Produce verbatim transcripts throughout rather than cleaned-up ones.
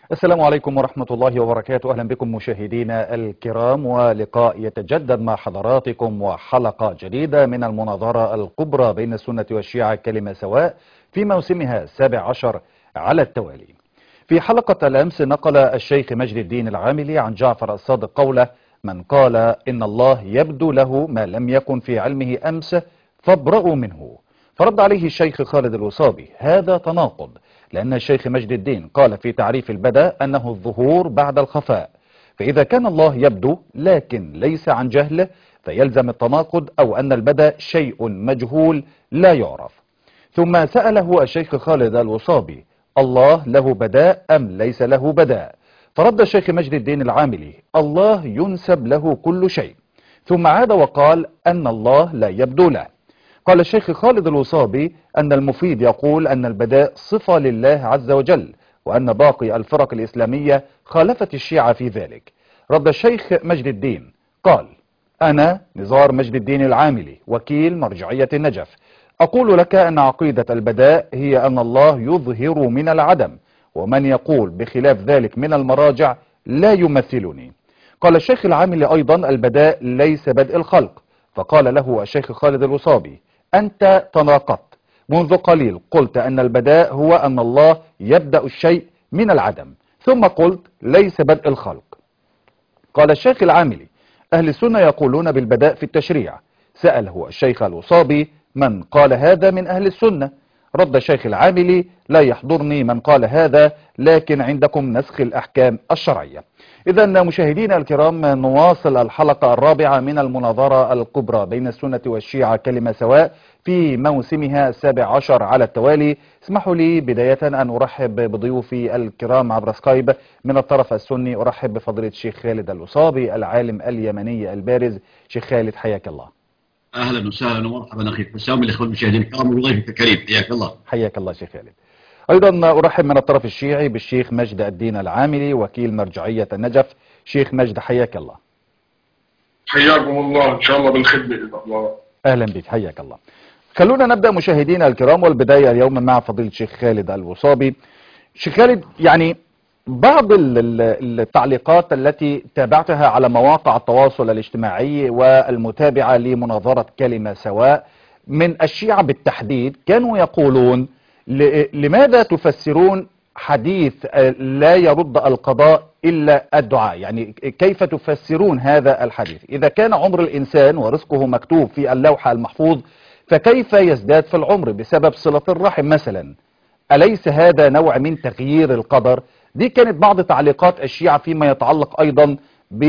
السلام عليكم ورحمة الله وبركاته. أهلا بكم مشاهدينا الكرام، ولقاء يتجدد مع حضراتكم وحلقة جديدة من المناظرة الكبرى بين السنة والشيعة كلمة سواء في موسمها السابع عشر على التوالي. في حلقة الأمس نقل الشيخ مجد الدين العاملي عن جعفر الصادق قوله: من قال إن الله يبدو له ما لم يكن في علمه أمس فابرأوا منه. فرد عليه الشيخ خالد الوصابي: هذا تناقض، لأن الشيخ مجد الدين قال في تعريف البدء أنه الظهور بعد الخفاء، فإذا كان الله يبدو لكن ليس عن جهل فيلزم التناقض، أو أن البدء شيء مجهول لا يعرف. ثم سأله الشيخ خالد الوصابي: الله له بداء أم ليس له بداء؟ فرد الشيخ مجد الدين العاملي: الله ينسب له كل شيء. ثم عاد وقال أن الله لا يبدو له. قال الشيخ خالد الوصابي أن المفيد يقول أن البداء صفة لله عز وجل، وأن باقي الفرق الإسلامية خالفت الشيعة في ذلك. رد الشيخ مجد الدين قال: أنا نزار مجد الدين العاملي وكيل مرجعية النجف، أقول لك أن عقيدة البداء هي أن الله يظهر من العدم، ومن يقول بخلاف ذلك من المراجع لا يمثلني. قال الشيخ العاملي أيضا: البداء ليس بدء الخلق. فقال له الشيخ خالد الوصابي: أنت تناقضت، منذ قليل قلت أن البداء هو أن الله يبدأ الشيء من العدم، ثم قلت ليس بدء الخلق. قال الشيخ العاملي: أهل السنة يقولون بالبداء في التشريع. سأله الشيخ الوصابي: من قال هذا من أهل السنة؟ رد الشيخ العاملي: لا يحضرني من قال هذا، لكن عندكم نسخ الأحكام الشرعية. إذا مشاهدينا الكرام، نواصل الحلقة الرابعة من المناظرة الكبرى بين السنة والشيعة كلمة سواء في موسمها السابع عشر على التوالي. اسمحوا لي بداية أن أرحب بضيوفي الكرام عبر سكايب. من الطرف السني أرحب بفضيلة الشيخ خالد الوصابي العالم اليمني البارز. شيخ خالد حياك الله. اهلا وسهلا ومرحبا اخي حسام، الاخوه المشاهدين الكرام وضيفك الكريم، حياك الله. حياك الله شيخ خالد. ايضا ارحب من الطرف الشيعي بالشيخ مجد الدين العاملي وكيل مرجعية النجف. شيخ مجد حياك الله. حياكم الله، ان شاء الله بالخدمة باذن الله. اهلا بك، حياك الله. خلونا نبدأ مشاهدينا الكرام، والبداية اليوم مع فضيلة الشيخ خالد الوصابي. شيخ خالد، يعني بعض التعليقات التي تابعتها على مواقع التواصل الاجتماعي والمتابعة لمناظرة كلمة سواء من الشيعة بالتحديد كانوا يقولون: لماذا تفسرون حديث لا يرد القضاء إلا الدعاء؟ يعني كيف تفسرون هذا الحديث؟ إذا كان عمر الإنسان ورزقه مكتوب في اللوح المحفوظ، فكيف يزداد في العمر بسبب صلة الرحم مثلا؟ أليس هذا نوع من تغيير القدر؟ دي كانت بعض تعليقات الشيعة فيما يتعلق أيضا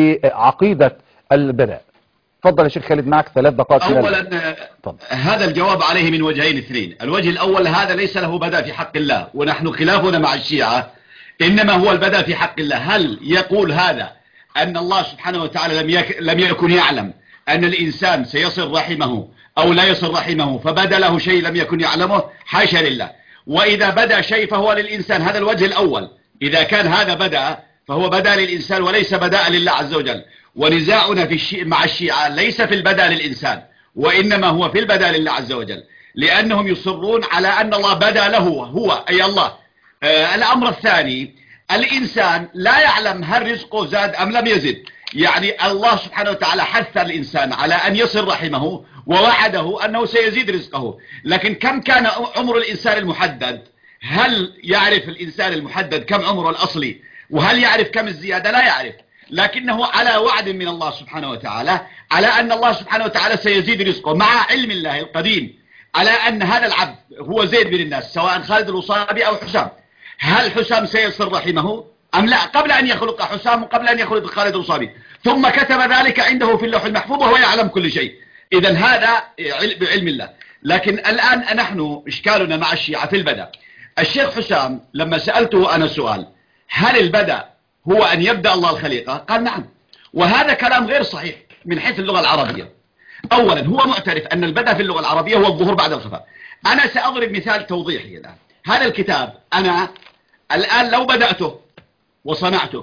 بعقيدة البداء. تفضل يا شيخ خالد، معك ثلاث دقائق. اولا هذا الجواب عليه من وجهين اثنين. الوجه الاول: هذا ليس له بدء في حق الله، ونحن خلافنا مع الشيعة انما هو البدء في حق الله. هل يقول هذا ان الله سبحانه وتعالى لم يك... لم يكن يعلم ان الانسان سيصل رحمه او لا يصل رحمه فبدا له شيء لم يكن يعلمه؟ حاشا لله. واذا بدا شيء فهو للانسان. هذا الوجه الاول. اذا كان هذا بدا فهو بدا للانسان وليس بدا لله عز وجل. ونزاعنا في الشيء مع الشيعة ليس في البدء للإنسان، وإنما هو في البدء لله عز وجل، لأنهم يصرون على أن الله بدأ له هو أي الله. آه الأمر الثاني: الإنسان لا يعلم هل رزقه زاد أم لم يزد. يعني الله سبحانه وتعالى حث الإنسان على أن يصل رحمه ووعده أنه سيزيد رزقه، لكن كم كان عمر الإنسان المحدد؟ هل يعرف الإنسان المحدد كم عمره الأصلي؟ وهل يعرف كم الزيادة؟ لا يعرف، لكنه على وعد من الله سبحانه وتعالى على أن الله سبحانه وتعالى سيزيد رزقه، مع علم الله القديم على أن هذا العبد هو زيد من الناس، سواء خالد الوصابي أو حسام. هل حسام سيصل رحمه أم لا؟ قبل أن يخلق حسام وقبل أن يخلق خالد الوصابي، ثم كتب ذلك عنده في اللوح المحفوظ وهو يعلم كل شيء. إذن هذا بعلم الله. لكن الآن نحن إشكالنا مع الشيعة في البدء. الشيخ حسام لما سألته أنا سؤال: هل البدء هو أن يبدأ الله الخليقة؟ قال نعم. وهذا كلام غير صحيح من حيث اللغة العربية. أولا هو معترف أن البدء في اللغة العربية هو الظهور بعد الخفاء. أنا سأضرب مثال توضيحي الآن. هذا الكتاب أنا الآن لو بدأته وصنعته،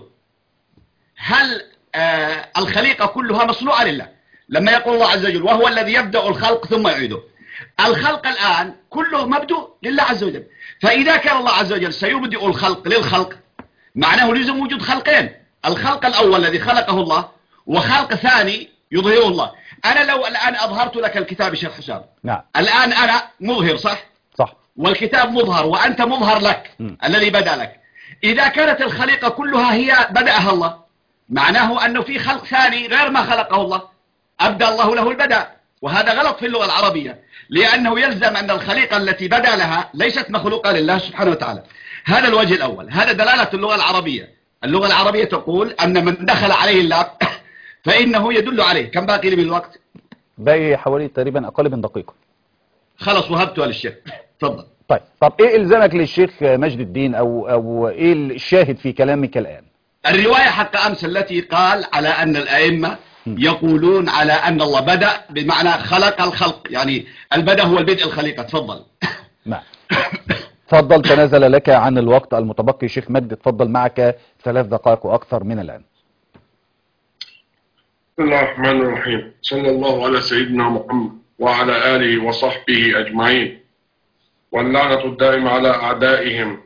هل آه الخليقة كلها مصنوعة لله؟ لما يقول الله عز وجل: وهو الذي يبدأ الخلق ثم يعيده. الخلق الآن كله مبدوء لله عز وجل. فإذا كان الله عز وجل سيبدئ الخلق للخلق، معناه لزم وجود خلقين، الخلق الأول الذي خلقه الله وخلق ثاني يظهره الله. أنا لو الآن أظهرت لك الكتاب شيخ حسام، نعم. الآن أنا مظهر صح؟ صح. والكتاب مظهر وأنت مظهر لك م. الذي بدأ لك. إذا كانت الخليقة كلها هي بدأها الله، معناه أنه في خلق ثاني غير ما خلقه الله أبدأ الله له البدء، وهذا غلط في اللغة العربية، لأنه يلزم أن الخليقة التي بدأ لها ليست مخلوقة لله سبحانه وتعالى. هذا الوجه الأول، هذا دلالة اللغة العربية. اللغة العربية تقول أن من دخل عليه الله فإنه يدل عليه. كم باقي لي من الوقت؟ باقي حوالي تقريبا أقل من دقيقة. خلص وهبته للشيخ، تفضل. طيب طب إيه إلزامك للشيخ مجد الدين أو أو إيه الشاهد في كلامك الآن؟ الرواية حق أمس التي قال على أن الأئمة يقولون على أن الله بدأ بمعنى خلق الخلق، يعني البدء هو البدء الخليقة. تفضل. نعم. تفضل، تنازل لك عن الوقت المتبقي شيخ مجد، تفضل، معك ثلاث دقائق وأكثر من الآن. بسم الله الرحمن الرحيم، صلى الله على سيدنا محمد وعلى آله وصحبه أجمعين، واللعنة الدائمة على أعدائهم.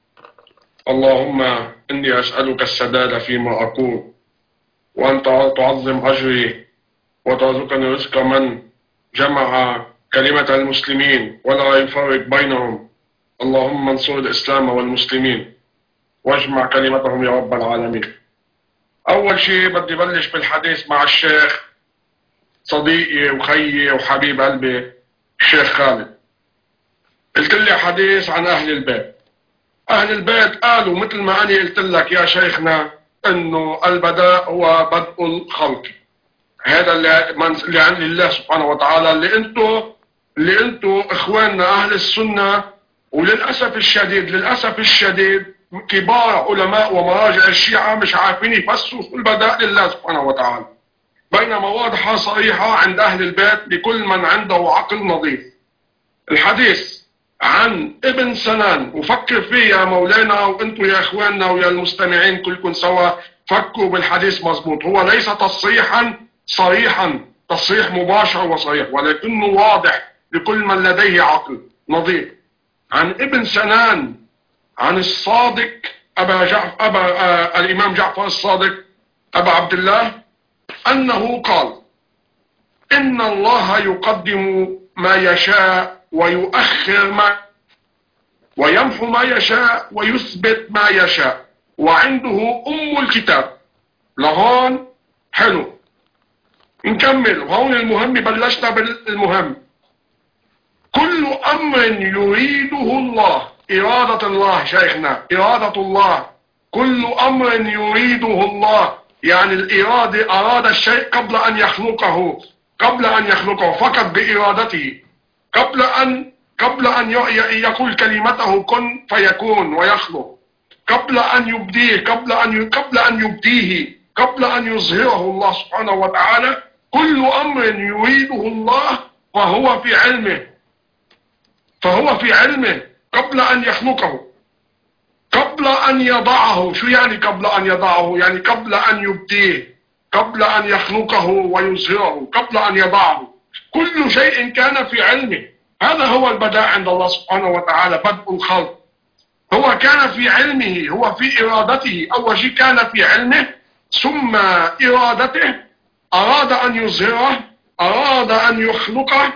اللهم إني أسألك السداد فيما أقول، وأن تعظم أجري، وترزقني رزق من جمع كلمة المسلمين ولا يفرق بينهم. اللهم انصر الإسلام والمسلمين واجمع كلمتهم يا رب العالمين. أول شيء بدي بلش بالحديث مع الشيخ صديقي وخيي وحبيب قلبي الشيخ خالد. قلت لي حديث عن أهل البيت. أهل البيت قالوا مثل ما أنا قلت لك يا شيخنا إنه البداء هو بدء الخلق. هذا اللي من اللي عند الله سبحانه وتعالى، اللي أنتوا اللي أنتوا إخواننا أهل السنة، وللأسف الشديد للأسف الشديد كبار علماء ومراجع الشيعة مش عارفين يفسروا البداء لله سبحانه وتعالى، بينما واضحة صريحة عند أهل البيت لكل من عنده عقل نظيف. الحديث عن ابن سنان، وفكر فيه يا مولانا وانتم يا اخواننا ويا المستمعين كلكم سوا، فكروا بالحديث مظبوط. هو ليس تصريحا صريحا تصريح مباشر وصريح، ولكنه واضح لكل من لديه عقل نظيف. عن ابن سنان عن الصادق أبا جعفر أبا آه الإمام جعفر الصادق أبا عبد الله أنه قال: إن الله يقدم ما يشاء ويؤخر ما ويمحو ما يشاء ويثبت ما يشاء، وعنده أم الكتاب. لهون حلو، نكمل. وهون المهم، بلشنا بالمهم. كل أمر يريده الله، إرادة الله شيخنا، إرادة الله. كل أمر يريده الله، يعني الإرادة أراد الشيء قبل أن يخلقه، قبل أن يخلقه فقط بإرادته، قبل أن قبل أن يقول كلمته كن فيكون ويخلق، قبل أن يبديه، قبل أن قبل أن يبديه، قبل أن يظهره الله سبحانه وتعالى. كل أمر يريده الله فهو في علمه، فهو في علمه قبل أن يخلقه، قبل أن يضعه. شو يعني قبل أن يضعه؟ يعني قبل أن يبديه، قبل أن يخلقه ويظهره، قبل أن يضعه. كل شيء كان في علمه. هذا هو البداء عند الله سبحانه وتعالى، بدء الخلق. هو كان في علمه، هو في إرادته. أول شيء كان في علمه، ثم إرادته، أراد أن يظهره، أراد أن يخلقه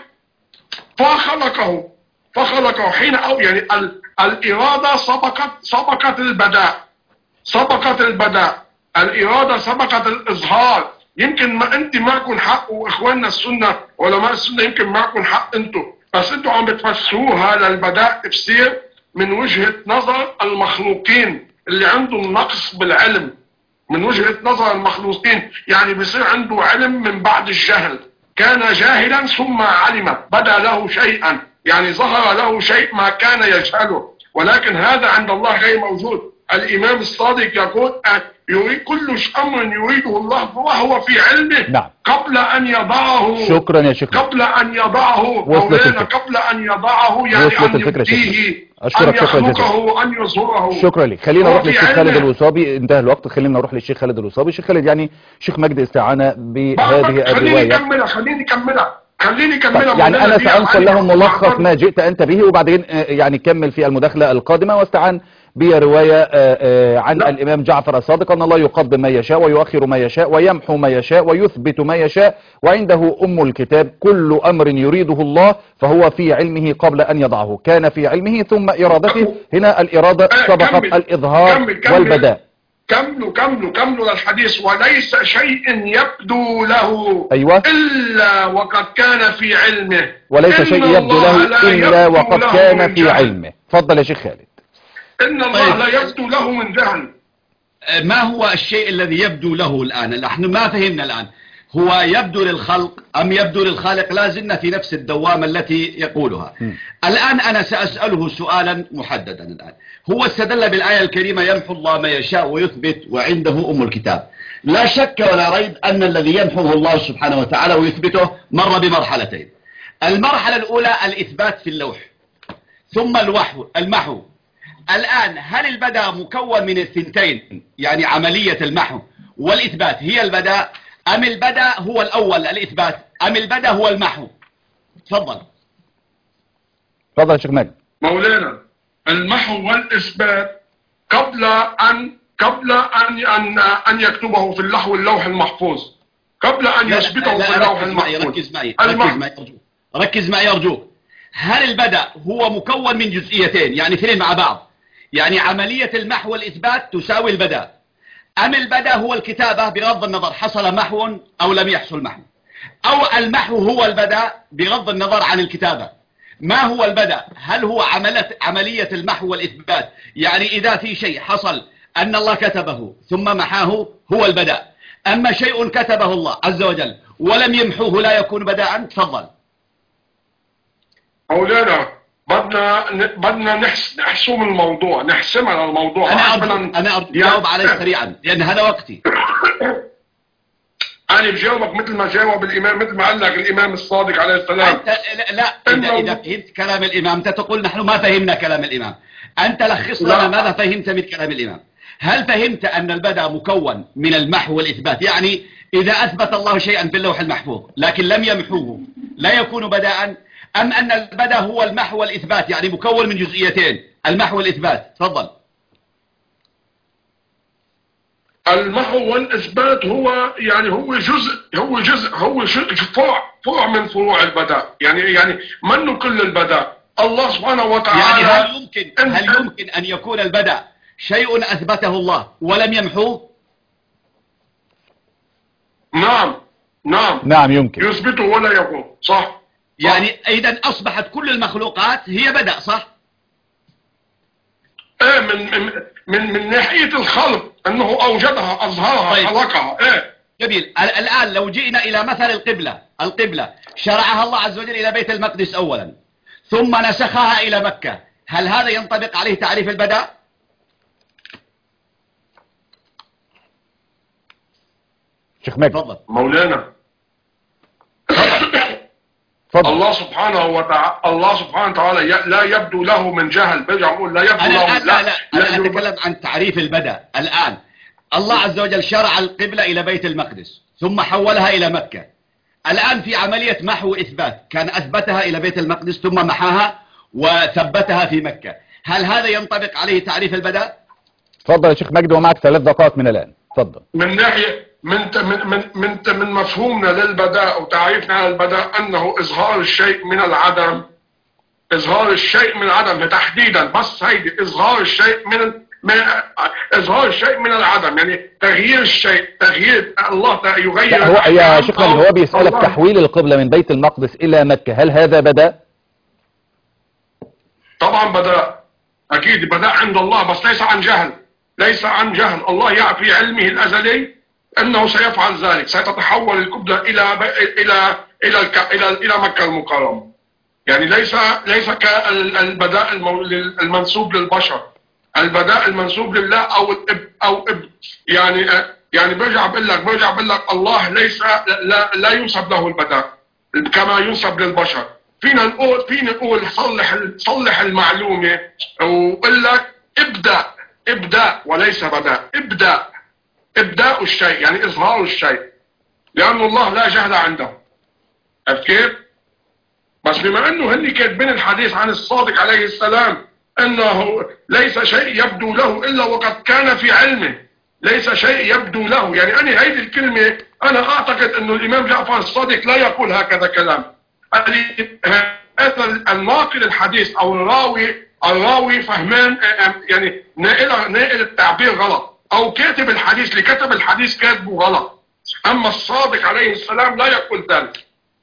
فخلقه فخلقه حين أو يعني ال الإرادة سبقت سبقت البداء، سبقت البداء. الإرادة سبقت الإظهار. يمكن ما أنت معكم حق، وإخواننا السنة علماء السنة يمكن معكم حق أنتم، بس أنتم عم بتفسروها للبداء تفسير من وجهة نظر المخلوقين اللي عندهم نقص بالعلم. من وجهة نظر المخلوقين يعني بيصير عنده علم من بعد الجهل. كان جاهلا ثم علم، بدا له شيئا، يعني ظهر له شيء ما كان يجهله، ولكن هذا عند الله غير موجود. الإمام الصادق يقول: يريد كل أمر يريده الله وهو في علمه. نعم. قبل أن يضعه. شكرا يا شيخ. قبل أن يضعه مولانا، قبل أن يضعه يعني أن يبديه، أن يخلقه وأن يظهره. شكرا لك. خلينا نروح للشيخ خالد الوصابي، انتهى الوقت. خلينا نروح للشيخ خالد الوصابي. الشيخ خالد، يعني شيخ مجد استعان بهذه الرواية. خليني أكملها خليني أكملها خليني أكملها يعني أنا سأنقل لهم ملخص ما جئت أنت به، وبعدين يعني كمل في المداخلة القادمة. واستعان برواية آه، آه، عن لا. الإمام جعفر الصادق أن الله يقدم ما يشاء ويؤخر ما يشاء ويمحو ما يشاء ويثبت ما يشاء وعنده أم الكتاب. كل أمر يريده الله فهو في علمه قبل أن يضعه، كان في علمه ثم إرادته. هنا الإرادة آه، سبقت كمل. الإظهار كمل كمل والبداء. كملوا كملوا كملوا الحديث. وليس شيء يبدو له أيوة. إلا وقد كان في علمه. وليس إن شيء يبدو الله له لا إلا يبدو وقد له كان من في جهل. علمه. تفضل يا شيخ خالد. إن الله طيب. لا يبدو له من جهل. ما هو الشيء الذي يبدو له الآن؟ نحن ما فهمنا الآن، هو يبدو للخلق أم يبدو للخالق؟ لا زلنا في نفس الدوامة التي يقولها. م. الآن أنا سأسأله سؤالا محددا. الآن هو استدل بالآية الكريمة يمحو الله ما يشاء ويثبت وعنده أم الكتاب. لا شك ولا ريب أن الذي يمحوه الله سبحانه وتعالى ويثبته مر بمرحلتين. المرحلة الأولى الإثبات في اللوح، ثم الوحو المحو. الآن هل البدء مكون من الثنتين، يعني عملية المحو والإثبات هي البدء، أم البدء هو الأول الإثبات، أم البدء هو المحو؟ تفضل. تفضل يا شيخ ماجد. مولانا، المحو والإثبات قبل أن قبل أن أن أن يكتبه في اللوح اللوح المحفوظ، قبل أن لا يثبته لا في لا اللوح ركز معي المحفوظ. ركز معي المح- ركز معي أرجوك ركز معي أرجوك. هل البدء هو مكون من جزئيتين، يعني اثنين مع بعض، يعني عملية المحو والإثبات تساوي البدء، أم البدء هو الكتابة بغض النظر حصل محو أو لم يحصل محو، أو المحو هو البدء بغض النظر عن الكتابة؟ ما هو البدء؟ هل هو عملة عملية المحو والإثبات، يعني إذا في شيء حصل أن الله كتبه ثم محاه هو البدء، أما شيء كتبه الله عز وجل ولم يمحوه لا يكون بداء؟ تفضل. مولانا، بدنا بدنا نحس نحسم الموضوع، نحسم على الموضوع. أنا بدنا- أرجو أنا أرجو يعني- جاوب علي سريعا لأن هذا وقتي. أنا بجاوبك مثل ما جاوب الإمام، مثل ما قال لك الإمام الصادق عليه السلام. أنت لا, لا إذا, إذا فهمت كلام الإمام أنت تقول نحن ما فهمنا كلام الإمام. أنت لخص لنا لا. ماذا فهمت من كلام الإمام. هل فهمت أن البدء مكون من المحو والإثبات، يعني إذا أثبت الله شيئا في اللوح المحفوظ لكن لم يمحوه لا يكون بداء، أم أن البدء هو المحو والإثبات يعني مكون من جزئيتين المحو والإثبات؟ تفضل. المحو والإثبات هو يعني هو جزء هو جزء هو جزء فرع فرع من فروع البداء، يعني يعني منه كل البداء. الله سبحانه وتعالى يعني هل يمكن إن- هل يمكن أن يكون البدء شيء أثبته الله ولم يمحوه؟ نعم نعم نعم يمكن. يثبته ولا يكون صح. يعني إذا أصبحت كل المخلوقات هي بدء، صح؟ ايه من من من, من ناحية الخلق انه اوجدها اظهرها طيب. خلقها. ايه جميل. ال- الآن لو جئنا إلى مثل القبلة القبلة شرعها الله عز وجل إلى بيت المقدس أولا ثم نسخها إلى مكة، هل هذا ينطبق عليه تعريف البدء؟ شيخ ماجد. تفضل. مولانا، تفضل. الله سبحانه وتعالى الله سبحانه وتعالى ي- لا يبدو له من جهل. برجع بقول لا يبدو أنا له الآن لا لا أنا يبدو- أتكلم عن تعريف البدء. الآن الله عز وجل شرع القبلة إلى بيت المقدس ثم حولها إلى مكة، الآن في عملية محو إثبات، كان أثبتها إلى بيت المقدس ثم محاها وثبتها في مكة، هل هذا ينطبق عليه تعريف البدء؟ تفضل يا شيخ ماجد ومعك ثلاث دقائق من الآن. تفضل. من ناحية من من من من, من مفهومنا للبداء وتعريفنا على البداء انه اظهار الشيء من العدم. اظهار الشيء من العدم تحديدا، بس هيدي اظهار الشيء من من اظهار الشيء من العدم، يعني تغيير الشيء، تغيير الله يغير. لا هو يا الأحكام شيخ ماجد أو هو بيسألك الله- تحويل القبلة من بيت المقدس إلى مكة، هل هذا بدأ؟ طبعا بدأ، اكيد بدأ عند الله، بس ليس عن جهل، ليس عن جهل. الله يعرف في علمه الازلي انه سيفعل ذلك، ستتحول القبلة الى ب... الى الى الك... الى الى مكة المكرمة. يعني ليس ليس كالبداء المو... المنسوب للبشر، البداء المنسوب لله او الاب او اب يعني يعني برجع بقول لك برجع بقول لك الله ليس لا, لا ينسب له البداء كما ينسب للبشر. فينا نقول فينا نقول صلح صلح المعلومة وقول لك ابدأ ابدأ وليس بداء. ابدأ ابداء الشيء يعني اظهار الشيء، لأن الله لا جهل عنده. عرفت كيف؟ بس بما انه هن كاتبين الحديث عن الصادق عليه السلام أنه ليس شيء يبدو له إلا وقد كان في علمه. ليس شيء يبدو له، يعني أنا هذه الكلمة أنا أعتقد أنه الإمام جعفر الصادق لا يقول هكذا كلام. الناقل الحديث أو الراوي الراوي فهمان، يعني نائل نائل التعبير غلط، أو كاتب الحديث اللي كتب الحديث كاتبه غلط. أما الصادق عليه السلام لا يقول ذلك.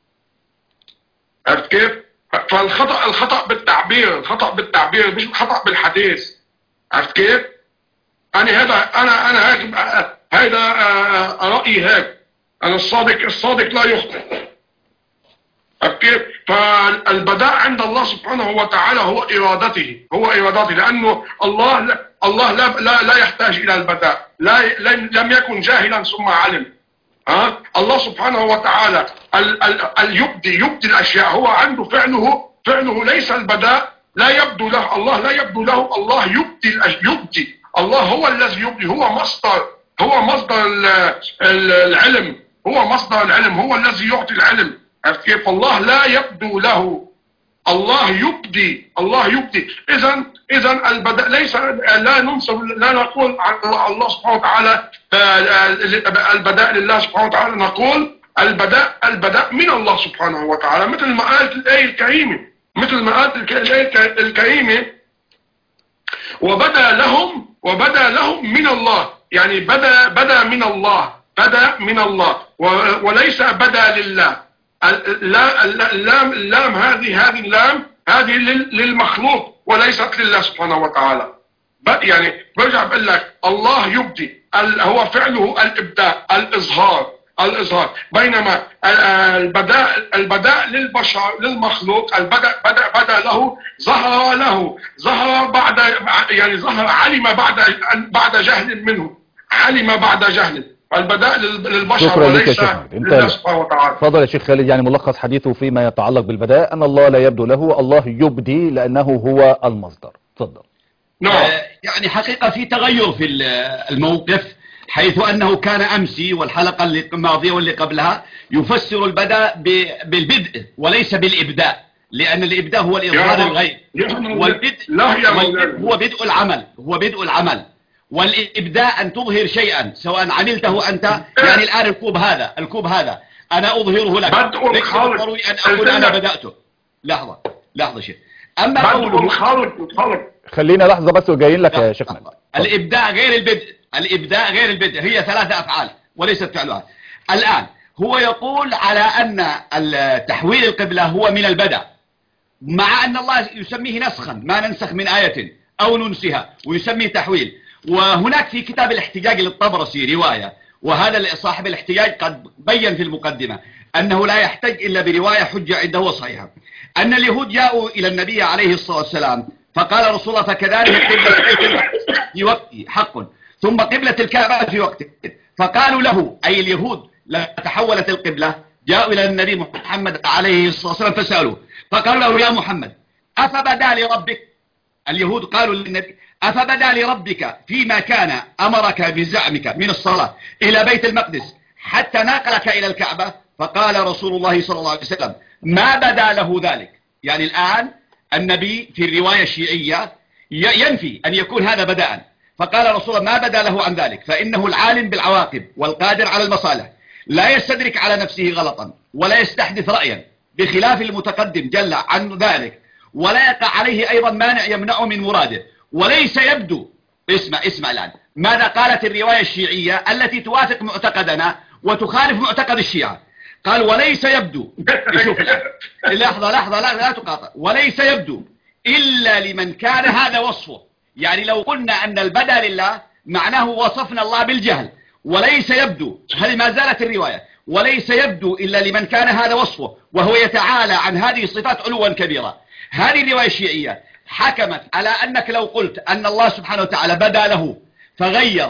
عرفت كيف؟ فالخطأ الخطأ بالتعبير، الخطأ بالتعبير مش الخطأ بالحديث. عرفت كيف؟ أنا هذا أنا أنا هيك هذا رأيي هيك. أنا الصادق الصادق لا يخطئ. عرفت كيف؟ فالبداء عند الله سبحانه وتعالى هو إرادته، هو إرادته، لأنه الله لا الله لا لا, لا يحتاج إلى البداء، لا لم يكن جاهلا ثم علم. ها؟ الله سبحانه وتعالى ال ال ال يبدي يبدي الأشياء، هو عنده فعله فعله ليس البداء، لا يبدو له، الله لا يبدو له، الله يبدي يبدي الله هو الذي يبدي، هو مصدر هو مصدر العلم، هو مصدر العلم، هو الذي يعطي العلم. عرفت كيف؟ الله لا يبدو له، الله يبدي، الله يبدي. اذا اذا البداء ليس، لا ننسب، لا نقول عن الله سبحانه وتعالى البداء لله سبحانه وتعالى، نقول البداء البداء من الله سبحانه وتعالى، مثل ما قالت الآية الكريمة، مثل ما قالت الآية الكريمة وبدا لهم وبدا لهم من الله، يعني بدا بدا من الله، بدا من الله وليس بدا لله. اللام اللام هذه هذه اللام هذه للمخلوق وليست لله سبحانه وتعالى. يعني برجع بقول لك الله يبدي، هو فعله الابداع، الاظهار الاظهار بينما البداء البداء للبشر للمخلوق، البدء بدا بدا له، ظهر له ظهر بعد، يعني ظهر علم بعد بعد جهل منه، علم بعد جهل. البداء للبشر وليس لله سبحانه وتعالى. تفضل يا شيخ خالد. يعني ملخص حديثه فيما يتعلق بالبداء ان الله لا يبدو له، الله يبدي لانه هو المصدر. تفضل. نعم. آه يعني حقيقة في تغير في الموقف، حيث أنه كان أمسي والحلقة الماضية واللي قبلها يفسر البداء بالبدء وليس بالإبداء، لأن الإبداء هو الإظهار الغيب، والبدء هو بدء العمل، هو بدء العمل، والإبداء أن تظهر شيئا سواء عملته أنت. يعني الآن الكوب هذا الكوب هذا أنا أظهره لك، ليس ضروري أن أقول أنا بدأته. لحظة لحظة شيخ. أما قوله خلينا لحظة بس وجايين لك يا شيخنا. الإبداع غير البدء، الإبداع غير البدء، هي ثلاثة أفعال وليست فعلها. الآن هو يقول على أن تحويل القبلة هو من البدء، مع أن الله يسميه نسخا، ما ننسخ من آية أو ننسها، ويسميه تحويل. وهناك في كتاب الاحتجاج للطبرسي رواية، وهذا صاحب الاحتجاج قد بين في المقدمة أنه لا يحتج إلا برواية حجة عنده صحيحة، أن اليهود جاءوا إلى النبي عليه الصلاة والسلام فقال رسول الله فكذلك قبلة في وقته حق، ثم قبلة الكعبة في وقته. فقالوا له أي اليهود لا تحولت القبلة، جاءوا إلى النبي محمد عليه الصلاة والسلام فسألوه فقالوا له يا محمد أفبدا لربك، اليهود قالوا للنبي أفبدا لربك فيما كان أمرك بزعمك من الصلاة إلى بيت المقدس حتى ناقلك إلى الكعبة؟ فقال رسول الله صلى الله عليه وسلم ما بدا له ذلك. يعني الآن النبي في الرواية الشيعية ينفي أن يكون هذا بداء، فقال رسول الله ما بدا له عن ذلك، فإنه العالم بالعواقب والقادر على المصالح، لا يستدرك على نفسه غلطا ولا يستحدث رأيا بخلاف المتقدم جل عن ذلك، ولا يقع عليه أيضا مانع يمنعه من مراده، وليس يبدو. اسمع اسمع الآن ماذا قالت الرواية الشيعية التي توافق معتقدنا وتخالف معتقد الشيعة. قال وليس يبدو، شوف الآن لحظة لحظة لا, لا تقاطع، وليس يبدو إلا لمن كان هذا وصفه. يعني لو قلنا أن البدء لله معناه وصفنا الله بالجهل، وليس يبدو، هذه ما زالت الرواية، وليس يبدو إلا لمن كان هذا وصفه وهو يتعالى عن هذه الصفات علوا كبيرا. هذه الرواية الشيعية حكمت على أنك لو قلت أن الله سبحانه وتعالى بدا له فغير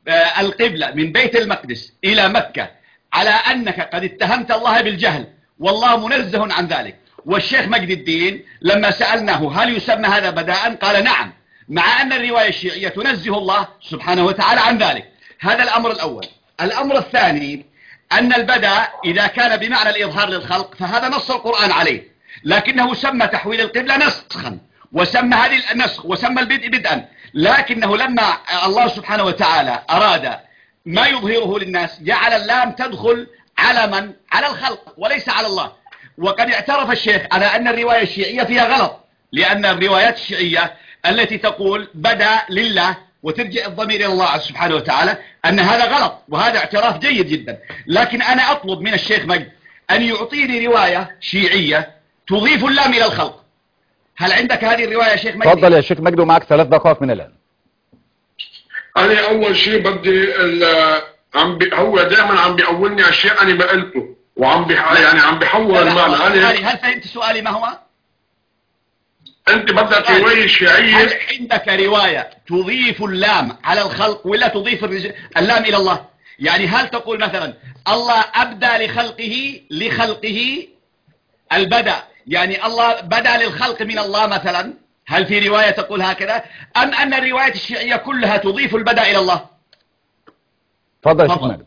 القبلة من بيت المقدس إلى مكة، على أنك قد اتهمت الله بالجهل، والله منزه عن ذلك. والشيخ مجد الدين لما سألناه هل يسمى هذا بداء قال نعم، مع أن الرواية الشيعية تنزه الله سبحانه وتعالى عن ذلك. هذا الأمر الأول. الأمر الثاني أن البداء إذا كان بمعنى الإظهار للخلق فهذا نص القرآن عليه، لكنه سمى تحويل القبلة نسخا، وسمى هذه النسخ وسمى البدء بدءا، لكنه لما الله سبحانه وتعالى أراد ما يظهره للناس جعل اللام تدخل على من؟ على الخلق وليس على الله. وقد اعترف الشيخ على أن الرواية الشيعية فيها غلط، لأن الروايات الشيعية التي تقول بدأ لله وترجع الضمير إلى الله سبحانه وتعالى أن هذا غلط، وهذا اعتراف جيد جدا. لكن أنا أطلب من الشيخ مجد أن يعطيني رواية شيعية تضيف اللام إلى الخلق. هل عندك هذه الرواية يا شيخ مجد؟ تفضل يا شيخ مجد ومعك ثلاث دقائق من الآن. أنا أول شيء بدي عم بي هو دائما عم بيقولني على الشيء أنا ما قلته وعم بي يعني عم بيحول المعنى. أنا هل فهمت سؤالي ما هو؟ أنت بدك رواية شيعية. هل عندك رواية تضيف اللام على الخلق ولا تضيف اللام إلى الله؟ يعني هل تقول مثلا الله أبدى لخلقه لخلقه البدأ، يعني الله بدأ للخلق من الله مثلا، هل في رواية تقول هكذا؟ أم أن الرواية الشيعية كلها تضيف البدأ إلى الله؟ تفضل يا شيخ مجد.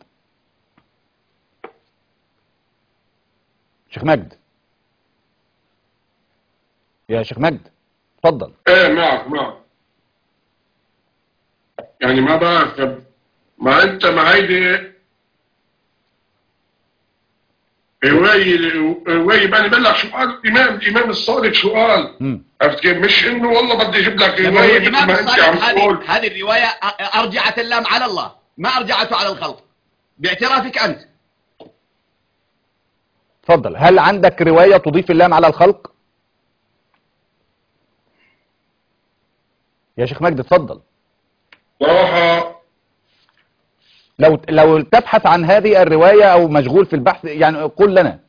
شيخ مجد يا شيخ مجد تفضل. ايه معك معك. يعني ما بعرف، ما انت ما هيدي رواية رواية بقى بقول لك سؤال الإمام الإمام الصادق سؤال، عرفت كيف؟ مش إنه والله بدي أجيب لك رواية مثل ما أنت عم تقول. هذه الرواية أرجعت اللام على الله ما أرجعته على الخلق باعترافك أنت. تفضل. هل عندك رواية تضيف اللام على الخلق؟ يا شيخ مجد تفضل. صراحة لو لو تبحث عن هذه الرواية او مشغول في البحث يعني قل لنا.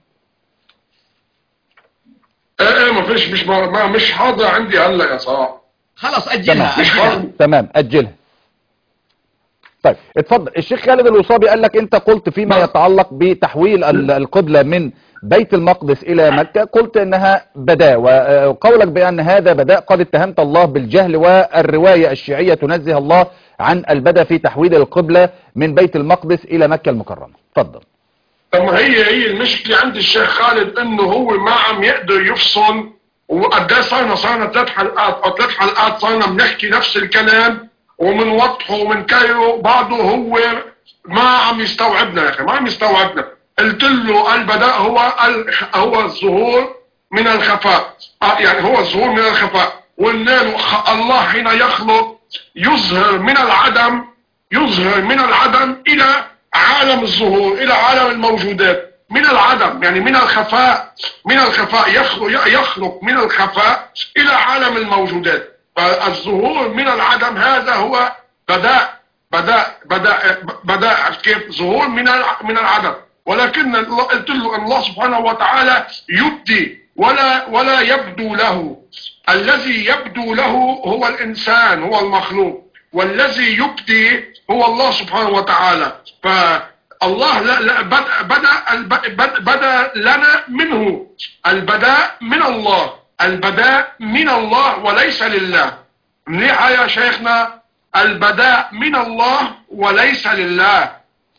ايه ايه ما فيش مش ما مش حاضر عندي هلا يا صاحبي. خلاص اجلها. تمام تمام اجلها. طيب اتفضل. الشيخ خالد الوصابي قال لك انت قلت فيما يتعلق بتحويل القبلة من بيت المقدس الى مكة قلت انها بداء، وقولك بان هذا بداء قد اتهمت الله بالجهل، والرواية الشيعية تنزه الله عن البدء في تحويل القبلة من بيت المقدس الى مكة المكرمة. اتفضل. طب ما هي هي المشكلة عند الشيخ خالد انه هو ما عم يقدر يفصل، وقد صارنا صارنا ثلاث حلقات او ثلاث حلقات صارنا بنحكي نفس الكلام ومنوضحه ومنكرره، بعضه هو ما عم يستوعبنا يا اخي، ما عم يستوعبنا. قلت له البداء هو هو الظهور من الخفاء، يعني هو الظهور من الخفاء، وقلنا له الله حين يخلق يظهر من العدم، يظهر من العدم الى عالم الظهور، الى عالم الموجودات، من العدم يعني من الخفاء، من الخفاء يخلق, يخلق من الخفاء الى عالم الموجودات. فالظهور من العدم هذا هو بداء بداء بداء بداء كيف ظهور من من العدم. ولكن قلت له الله سبحانه وتعالى يبدي ولا ولا يبدو له. الذي يبدو له هو الإنسان، هو المخلوق، والذي يبدي هو الله سبحانه وتعالى. فالله لا لا بدأ بدأ لنا منه. البداء من الله، البداء من الله وليس لله. منيحة يا شيخنا؟ البداء من الله وليس لله،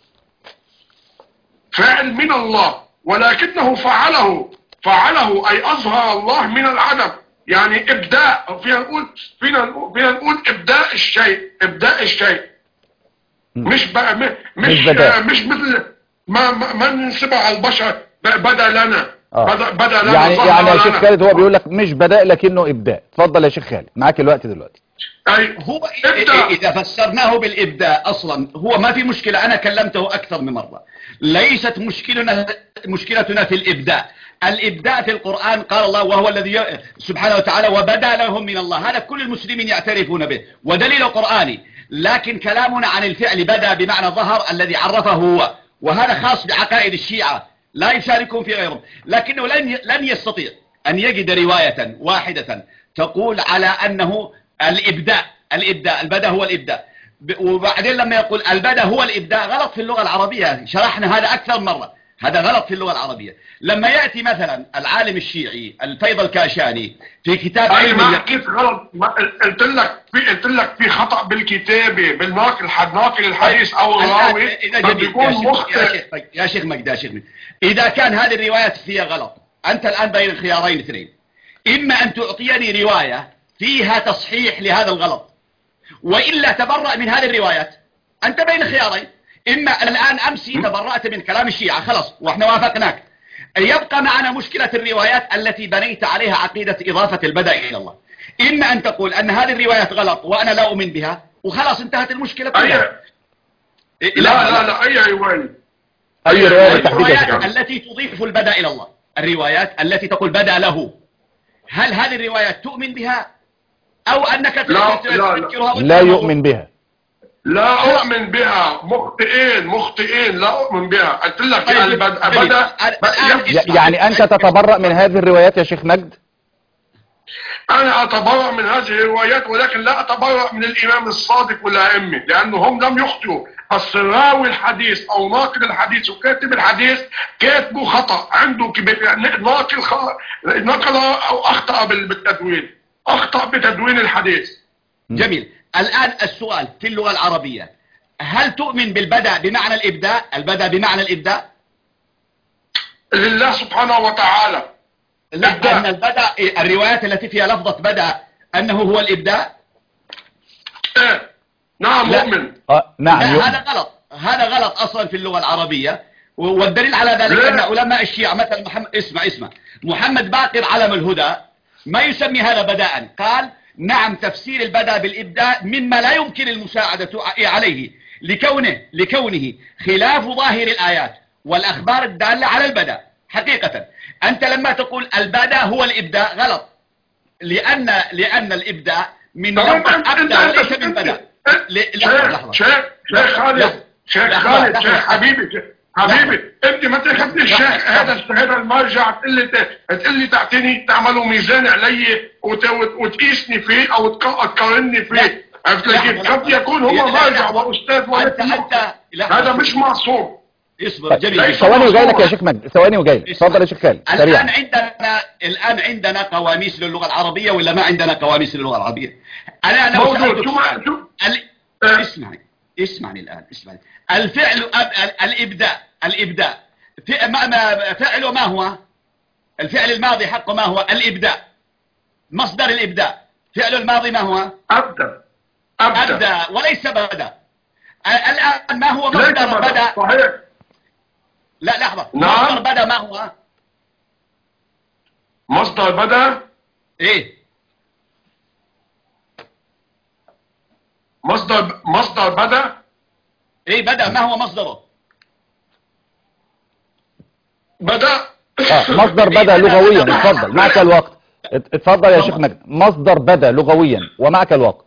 فعل من الله، ولكنه فعله فعله أي أظهر الله من العدم، يعني إبداء. فينا نقول فينا نقول فينا نقول إبداء الشيء، إبداء الشيء مش بقى مش مش, مش مثل ما ما ننسبها على البشر بدا لنا. آه. بدا بدا لنا يعني يعني يا شيخ خالد هو بيقول لك مش بداء لكنه إبداء. اتفضل يا شيخ خالد معاك الوقت دلوقتي. أي هو إبداء. إذا فسرناه بالإبداء أصلا هو ما في مشكلة، أنا كلمته أكثر من مرة. ليست مشكلتنا مشكلتنا في الإبداء. الإبداء في القرآن قال الله وهو الذي سبحانه وتعالى وبدا لهم من الله، هذا كل المسلمين يعترفون به ودليل قرآني. لكن كلامنا عن الفعل بدا بمعنى ظهر الذي عرفه هو، وهذا خاص بعقائد الشيعة لا يشاركون في غيرهم. لكنه لن لن يستطيع أن يجد رواية واحدة تقول على أنه الإبداء الإبداء البدء هو الإبداء. وبعدين لما يقول البدء هو الإبداء غلط في اللغة العربية، شرحنا هذا أكثر مرة، هذا غلط في اللغة العربية. لما يأتي مثلا العالم الشيعي الفيض الكاشاني في كتاب علم ما حكيت غلط، قلت لك في قلت لك في خطأ بالكتابة بالناقل ناقل الحديث أو الراوي بيكون مخطئ. يا شيخ مجد يا شيخ مجد، إذا كان هذه الروايات فيها غلط، أنت الآن بين الخيارين اثنين: إما أن تعطيني رواية فيها تصحيح لهذا الغلط، وإلا تبرأ من هذه الروايات. أنت بين خيارين، إما الآن أمسي تبرأت من كلام الشيعة خلاص وإحنا وافقناك، يبقى معنا مشكلة الروايات التي بنيت عليها عقيدة إضافة البدء إلى الله. إما أن تقول أن هذه الروايات غلط وأنا لا أؤمن بها وخلاص انتهت المشكلة كلها. أي... لا لا لا أي رواية أي رواية الروايات التي تضيف البدء إلى الله، الروايات التي تقول بدأ له، هل هذه الروايات تؤمن بها أو أنك تذكرها؟ لا, لا يؤمن بها. لا أؤمن بها، مخطئين مخطئين لا أؤمن بها. قلت لك طيب بدأ بدأ يعني أنت تتبرأ من هذه الروايات يا شيخ مجد؟ أنا أتبرأ من هذه الروايات، ولكن لا أتبرأ من الإمام الصادق والأئمة، لأنهم لم يخطئوا. الراوي الحديث أو ناقل الحديث وكاتب الحديث كاتبه خطأ، عنده ناقل خ... نقل أو أخطأ بالتدوين، أخطأ بتدوين الحديث. جميل. الآن السؤال في اللغة العربية، هل تؤمن بالبدء بمعنى الإبداء؟ البدء بمعنى الإبداء لله سبحانه وتعالى. لا، أن البدء الروايات التي فيها لفظة بدء أنه هو الإبداء. إيه نعم مؤمن. آه نعم. لا هذا غلط، هذا غلط أصلا في اللغة العربية، والدليل على ذلك ليه؟ أن علماء الشيعة مثل محمد اسمع اسمع محمد باقر علم الهدى ما يسمي هذا بداء، قال نعم تفسير البدء بالإبداء مما لا يمكن المساعدة عليه لكونه لكونه خلاف ظاهر الآيات والأخبار الدالة على البدء. حقيقة أنت لما تقول البدء هو الإبداء غلط، لأن لأن الإبداء من لفظ أبدأ وليس من بدء. شيخ شيخ شيخ خالد شيخ خالد شيخ حبيبي حبيبي انت ما تاخذني الشيخ هذا هذا المرجع تقول لي تقول لي تعطيني تعملوا ميزان علي وتقيسني فيه او تقارني فيه. عرفت كيف؟ قد يكون هو مرجع واستاذ ولكن هذا مش معصوم. اصبر جميل. ثواني وجاي لك يا شيخ مجد، ثواني وجاي لك. اتفضل يا شيخ خالد. الان عندنا الان عندنا قواميس للغه العربيه ولا ما عندنا قواميس للغه العربيه؟ انا لو سالتك اسمعني اسمعني الان اسمعني. الفعل الابداء الابداء فعله ما هو؟ الفعل الماضي حقه ما هو؟ الابداء. مصدر الابداء فعل الماضي ما هو؟ ابدا ابدا, أبدأ وليس بدا. الان ما هو مصدر بدا؟ صحيح. لا لحظة. نعم. مصدر بدا ما هو؟ مصدر بدا ايه؟ مصدر مصدر بدا ايه بدا ما هو مصدره؟ بدا آه مصدر بدا لغويا. اتفضل معك الوقت. اتفضل يا شيخ مجد. مصدر بدا لغويا ومعك الوقت.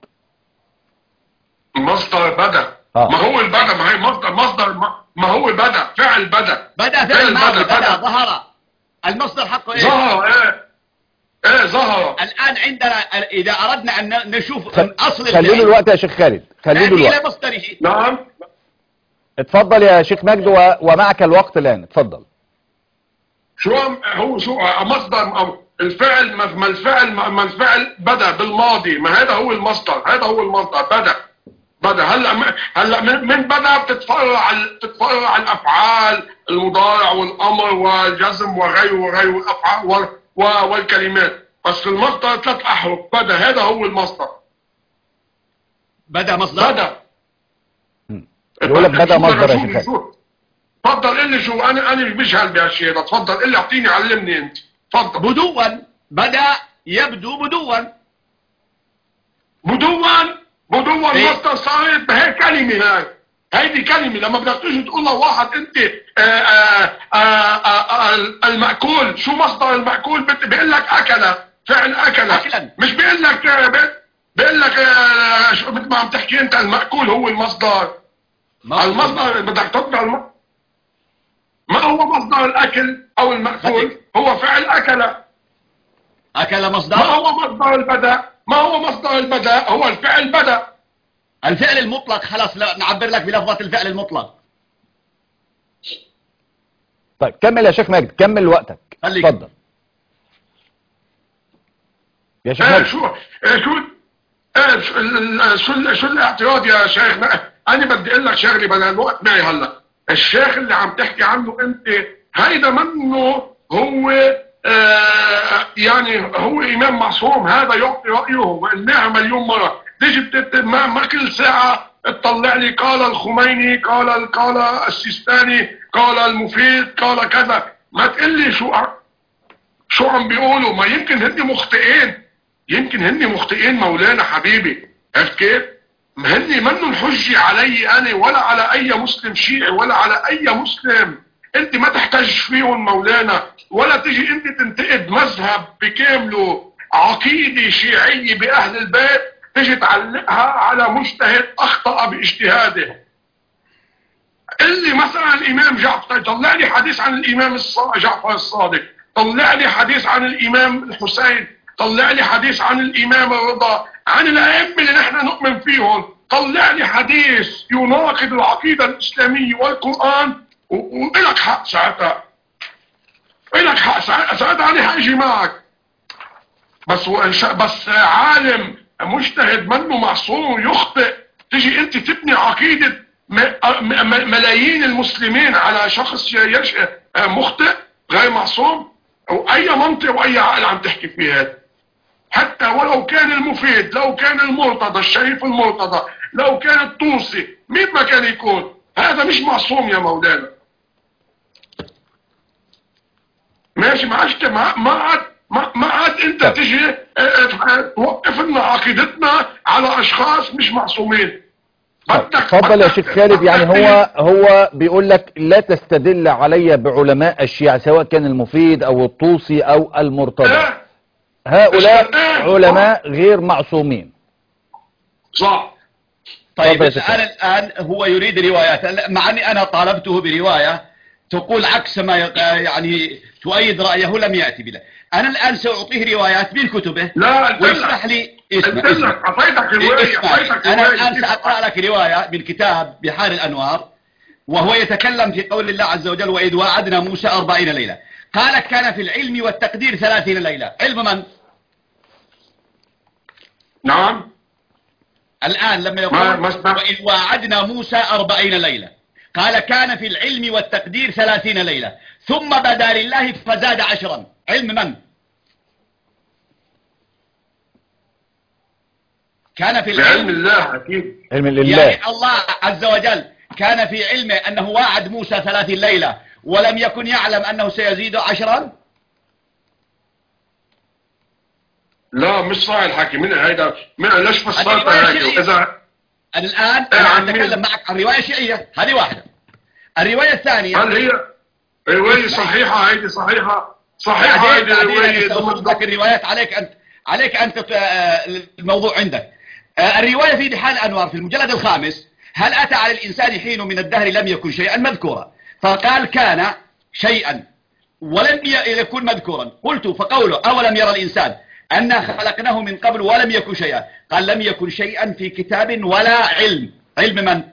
مصدر بدا آه. ما هو البدا ما هي مصدر مصدر ما, ما هو البدا فعل بدا بدا فعل ماضي بدا, بدا ظهر. المصدر حقه ايه؟ ظهر. ايه ايه ظهر. الان عندنا اذا اردنا ان نشوف خل... اصل خلوا له الوقت يا شيخ خالد. خلوا له الوقت. الى مصدره. نعم. اتفضل يا شيخ مجد و... ومعك الوقت الان. اتفضل. شو هو شو مصدر الفعل؟ ما الفعل ما الفعل بدا بالماضي، ما هذا هو المصدر، هذا هو المصدر بدا بدا. هلا هلا من بدا بتتفرع بتتفرع الافعال المضارع والامر والجزم وغيره وغيره الافعال والكلمات، بس المصدر ثلاث احرف بدا، هذا هو المصدر. بدا مصدر بدا يقول لك بدا مصدر يا شيخ. تفضل قل لي شو. انا انا مش هل بهالشيء ده. تفضل قل لي اعطيني علمني انت. تفضل. بدوا بدا يبدو بدوا بدوا بدوا إيه؟ المصدر صارت بهي كلمه. هاي هيدي كلمه لما بدك تيجي تقول لواحد انت آآ آآ آآ المأكول، شو مصدر المأكول؟ بيقول لك اكل، فعل اكل أكلاً. مش بيقول لك بيقول لك شو مثل ما عم تحكي انت المأكول هو المصدر. المصدر بدك تطلع الم... ما هو مصدر الاكل او المأكول؟ هو فعل اكل. اكل مصدر. ما هو مصدر البدء؟ ما هو مصدر البدء؟ هو الفعل بدا. الفعل المطلق خلاص لا نعبر لك بلفظة الفعل المطلق. طيب كمل يا شيخ مجد، كمل وقتك. اتفضل يا شيخ مجد. شو شو شو شو الاعتراض يا شيخ؟ انا بدي اقول لك شغله بدل الوقت معي هلا. الشيخ اللي عم تحكي عنه انت هيدا منه هو آه يعني هو إمام معصوم، هذا يعطي رأيه وقلناها مليون مرة. تيجي ما, ما كل ساعة تطلع لي قال الخميني، قال قال السيستاني، قال المفيد، قال كذا. ما تقول لي شو شو عم بيقولوا. ما يمكن هن مخطئين، يمكن هن مخطئين مولانا حبيبي، عرفت كيف؟ هن منن حجة علي أنا ولا على أي مسلم شيعي ولا على أي مسلم. أنت ما تحتاج فيهم مولانا، ولا تجي أنت تنتقد مذهب بكامله، عقيدة شيعية بأهل البيت، تجي تعلقها على مجتهد أخطأ باجتهاده. اللي مثلا الإمام جعفر، طلع لي حديث عن الإمام جعفر الصادق، طلع لي حديث عن الإمام الحسين، طلع لي حديث عن الإمام الرضا، عن الأئمة اللي نحن نؤمن فيهم، طلع لي حديث يناقض العقيدة الإسلامية والقرآن، وإلك حق ساعتها، إلك حق ساعتها, ساعتها أنا حاجي معك. بس بس عالم مجتهد منه معصوم يخطئ، تجي أنت تبني عقيدة ملايين المسلمين على شخص مخطئ غير معصوم؟ واي منطق واي عقل عم تحكي فيه هذا؟ حتى ولو كان المفيد، لو كان المرتضى الشريف المرتضى، لو كان الطوسي، مين ما كان يكون، هذا مش معصوم يا مولانا. ماشي ما عادش ما ما عاد ما ما عاد انت تجي توقف لنا عقيدتنا على اشخاص مش معصومين. اتفضل يا شيخ خالد. يعني هو هو بيقول لك لا تستدل علي بعلماء الشيعة سواء كان المفيد او الطوسي او المرتضى، اه هؤلاء اه علماء غير معصومين. صح. طيب الآن الآن هو يريد روايات، مع أني أنا طالبته برواية تقول عكس ما يعني تؤيد رأيه لم يأتي بلا. أنا الآن سأعطيه روايات من كتبه لا ويشرح لي. اسمع اسمع اعطيتك رواية، اعطيتك أنا رواية. الآن سأقرأ لك رواية من كتاب بحار الأنوار، وهو يتكلم في قول الله عز وجل وإذ وعدنا موسى أربعين ليلة، قال كان في العلم والتقدير ثلاثين ليلة. علم من؟ نعم. الآن لما يقول وإذ وعدنا موسى أربعين ليلة، قال كان في العلم والتقدير ثلاثين ليلة ثم بدا لله فزاد عشرا. علم من؟ كان في العلم، علم الله أكيد، علم لله. يعني الله عز وجل كان في علمه أنه وعد موسى ثلاثين ليلة ولم يكن يعلم أنه سيزيد عشرا. لا مش صحيح الحكي. من هيدا من ليش فسرتها هيك؟ إذا الآن أنا أتكلم معك عن رواية شيعية، هذه واحدة. الرواية الثانية هل هي رواية صحيحة؟ هيدي صحيحة صحيحة هيدي رواية ضمن لك الروايات. عليك أنت عليك أنت الموضوع عندك. الرواية في بحار الأنوار في المجلد الخامس، هل أتى على الإنسان حين من الدهر لم يكن شيئا مذكورا، فقال كان شيئا ولم يكن مذكورا. قلت فقوله أولم يرى الإنسان أنا خلقناه من قبل ولم يكن شيئا، قال لم يكن شيئا في كتاب ولا علم. علم من؟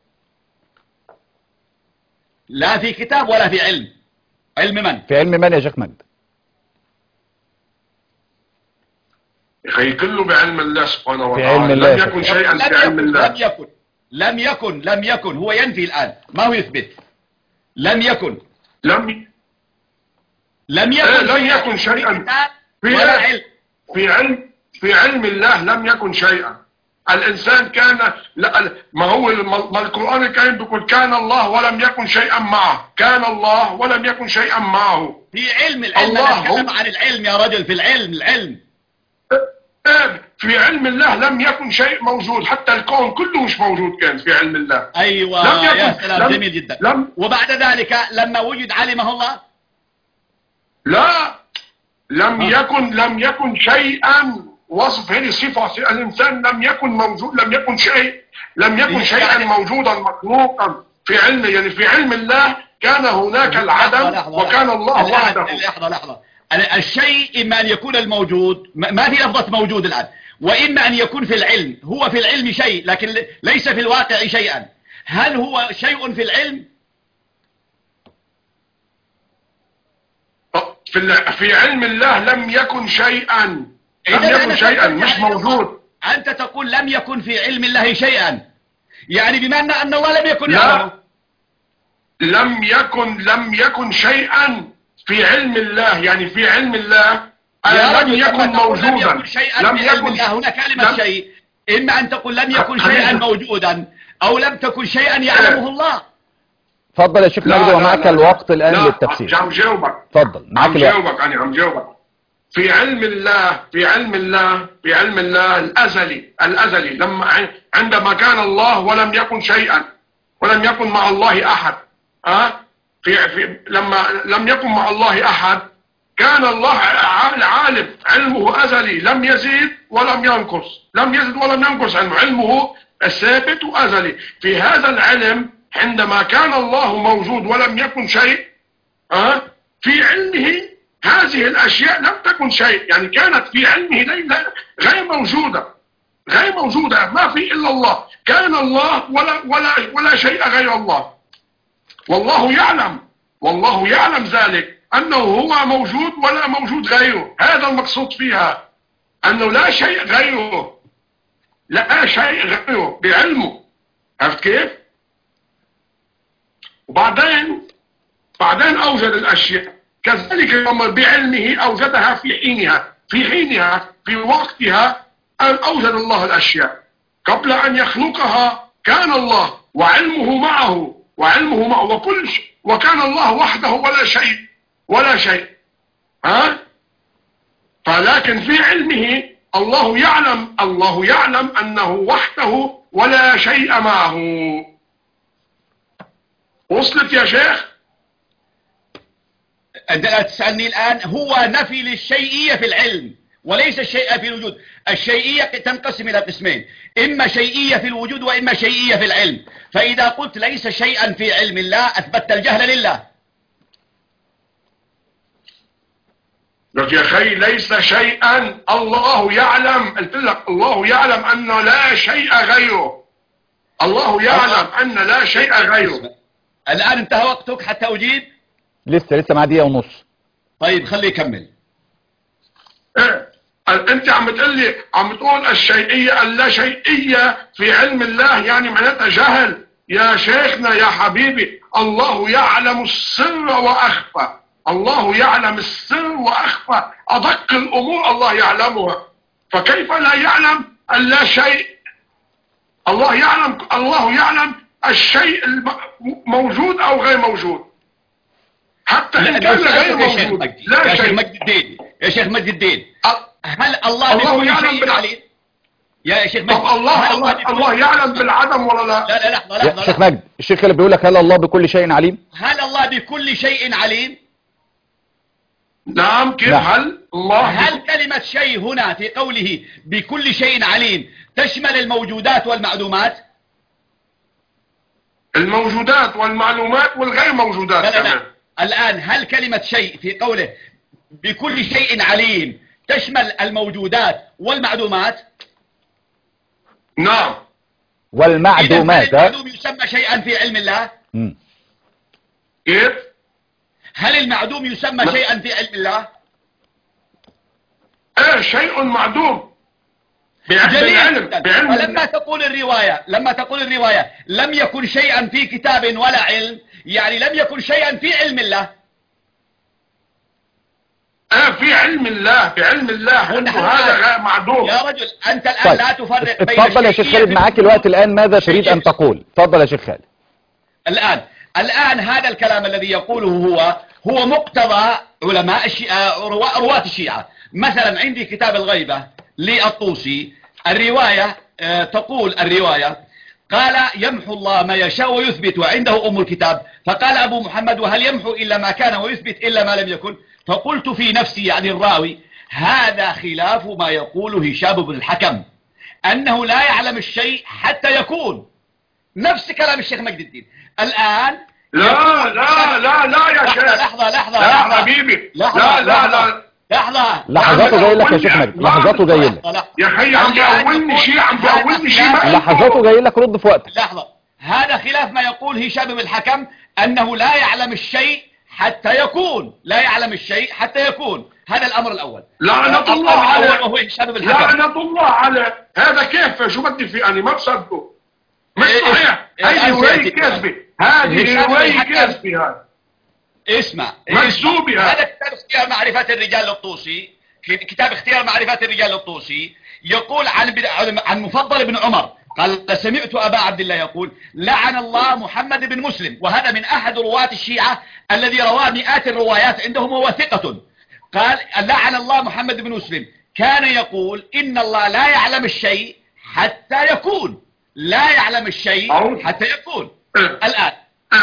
لا في كتاب ولا في علم. علم من؟ في علم من يا شيخ مجد؟ يخي كله بعلم الله سبحانه وتعالى. علم الله لم يكن شيئا في علم الله. لم يكن لم يكن لم يكن هو ينفي الآن، ما هو يثبت. لم يكن لم لم يكن إيه لم يكن شيئا في ولا علم. في علم في علم الله لم يكن شيئا. الإنسان كان لا ما هو ما القرآن الكريم بيقول كان الله ولم يكن شيئا معه، كان الله ولم يكن شيئا معه. في علم العلم. الله أنا أتكلم عن العلم يا رجل، في العلم. العلم في علم الله لم يكن شيء موجود، حتى الكون كله مش موجود كان في علم الله. أيوة لم يكن يا سلام، لم جميل جدا. لم وبعد ذلك لما وجد علمه الله. لا لم ها. يكن لم يكن شيئا. وصف هذه صفة الإنسان لم يكن موجود، لم يكن شيء، لم يكن شيئا يعني موجودا مخلوقا في علم. يعني في علم الله كان هناك العدم لحظة لحظة وكان الله وحده. لحظة لحظة الشيء إما أن يكون الموجود، ما في لفظة موجود الآن، وإما أن يكون في العلم. هو في العلم شيء لكن ليس في الواقع شيئا. هل هو شيء في العلم؟ في في علم الله لم يكن شيئا، لم يكن شيئا مش موجود. أنت تقول لم يكن في علم الله شيئا، يعني بمعنى أن الله لم يكن لا يعلمه. لم يكن لم يكن شيئا في علم الله، يعني في علم الله يا لم يكن موجودا، لم يكن شيئا لم في علم يكن الله. هنا كلمة لم شيء، إما أن تقول لم يكن خلينا- شيئا موجودا أو لم تكن شيئا يعلمه الله. اتفضل يا شيخ لا مجدي لا ومعك لا الوقت لا الآن لا للتفسير. عم جاوبك اتفضل معك عم الوقت. جاوبك أنا عم جاوبك. في علم الله في علم الله في علم الله الأزلي الأزلي لما عندما كان الله ولم يكن شيئا ولم يكن مع الله أحد، أه؟ في في لما لم يكن مع الله أحد كان الله عالم، علمه أزلي لم يزيد ولم ينقص، لم يزيد ولم ينقص علمه، علمه الثابت أزلي. في هذا العلم عندما كان الله موجود ولم يكن شيء، أه؟ في علمه هذه الأشياء لم تكن شيء، يعني كانت في علمه غير موجودة غير موجودة، ما في إلا الله، كان الله ولا ولا ولا شيء غير الله، والله يعلم والله يعلم ذلك أنه هو موجود ولا موجود غيره. هذا المقصود فيها، أنه لا شيء غيره، لا شيء غيره بعلمه. عرفت كيف؟ وبعدين بعدين أوجد الأشياء كذلك لما بعلمه أوجدها في حينها في حينها في وقتها أن أوجد الله الأشياء. قبل أن يخلقها كان الله وعلمه معه وعلمه معه وكل شيء، وكان الله وحده ولا شيء ولا شيء ها. فلكن في علمه الله يعلم الله يعلم أنه وحده ولا شيء معه. وصلت يا شيخ؟ أنت تسألني الآن، هو نفي للشيئية في العلم وليس الشيء في الوجود. الشيئية تنقسم إلى قسمين، إما شيئية في الوجود وإما شيئية في العلم. فإذا قلت ليس شيئا في علم الله أثبتت الجهل لله. لك يا أخي ليس شيئا، الله يعلم، قلت لك الله يعلم أن لا شيء غيره، الله يعلم أن لا شيء غيره. الآن انتهى وقتك حتى أجيب؟ لسه لسه مع دقيقة ونص. طيب خليه يكمل. إيه؟ انت عم تقول لي عم تقول الشيئية اللا شيئية في علم الله، يعني معناتها جهل. يا شيخنا يا حبيبي، الله يعلم السر وأخفى، الله يعلم السر وأخفى، أدق الأمور الله يعلمها، فكيف لا يعلم اللا شيء؟ الله يعلم الله يعلم الشيء موجود أو غير موجود، حتى إن كان غير موجود لا يا شيء. شيخ مجد الدين يا شيخ مجد الدين هل الله, الله بكل يعلم شيء بالع... عليم؟ يا شيخ مجد، طب الله الله الله, الله يعلم بالعدم ولا لا؟ لا لا لحظة لحظة يا شيخ مجد، الشيخ اللي بيقول لك هل الله بكل شيء عليم؟ هل الله بكل شيء عليم؟ نعم. كيف؟ نعم. هل الله هل كلمة شيء هنا في قوله بكل شيء عليم تشمل الموجودات والمعدومات؟ الموجودات والمعلومات والغير موجودات لا لا كمان. لا. الآن هل كلمة شيء في قوله بكل شيء عليم تشمل الموجودات والمعدومات؟ نعم. والمعدومات. إذا هل المعدوم يسمى شيئا في علم الله؟ مم. كيف؟ هل المعدوم يسمى ما. شيئا في علم الله؟ ايه شيء معدوم جميل بعلم جدا. بعلم ولما تقول الرواية لما تقول الرواية لم يكن شيئا في كتاب ولا علم، يعني لم يكن شيئا في علم الله. اه في علم الله في علم الله انه هذا غير معدوم. يا رجل أنت الآن طيب. لا تفرق بين اتفضل يا شيخ الشيئية خالد، معاك الوقت الآن، ماذا تريد أن تقول؟ اتفضل يا شيخ خالد. الآن الآن هذا الكلام الذي يقوله هو هو مقتضى علماء الشيعة، رواة الشيعة. مثلا عندي كتاب الغيبة للطوسي، الرواية اه تقول الرواية قال يمحو الله ما يشاء ويثبت وعنده أم الكتاب، فقال أبو محمد وهل يمحو إلا ما كان ويثبت إلا ما لم يكن؟ فقلت في نفسي يعني الراوي هذا خلاف ما يقوله هشام بن الحكم أنه لا يعلم الشيء حتى يكون، نفس كلام الشيخ مجد الدين. الآن لا لا لا لا يا شيخ، لحظة لحظة لا لحظة حبيبي، لحظة لا لا لا لحظة لحظاته جاي لك يا شيخ مجد، لحظاته جاي لك. يا اخي عم بيقولني شيء عم بيقولني شيء ما لحظاته جاي لك، رد في وقتك. لحظة، هذا خلاف ما يقول هشام بن الحكم أنه لا يعلم الشيء حتى يكون، لا يعلم الشيء حتى يكون. هذا الأمر الأول. لعنة الله عليه، وهو هشام بن الحكم. لعنة الله عليه. هذا كيف؟ شو بدي فيه؟ أنا ما بصدقه، مش صحيح. هذه رواية كذبة، هذه رواية كذبة. هذا اسمع مكذوبة. هذا كتاب اختيار معرفات الرجال للطوسي، كتاب اختيار معرفات الرجال للطوسي يقول عن عن مفضل بن عمر قال سمعت أبا عبد الله يقول لعن الله محمد بن مسلم، وهذا من أحد رواة الشيعة الذي روى مئات الروايات عندهم وهو ثقة. قال لعن الله محمد بن مسلم، كان يقول إن الله لا يعلم الشيء حتى يكون، لا يعلم الشيء حتى يكون. الآن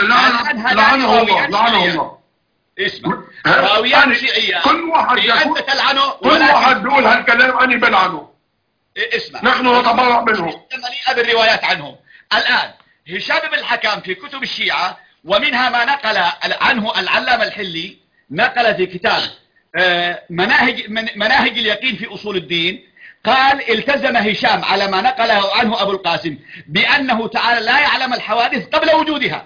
لعنه الله لعنه الله. اسمع راويان شيعية كل واحد يقول تلعنه، كل واحد بيقول هالكلام أنا بلعنه. اسمع نحن نتبرأ منه، مليئة بالروايات عنهم. الآن هشام بن الحكم في كتب الشيعة ومنها ما نقل عنه العلامة الحلي، نقل في كتاب مناهج مناهج اليقين في أصول الدين، قال التزم هشام على ما نقله عنه أبو القاسم بأنه تعالى لا يعلم الحوادث قبل وجودها.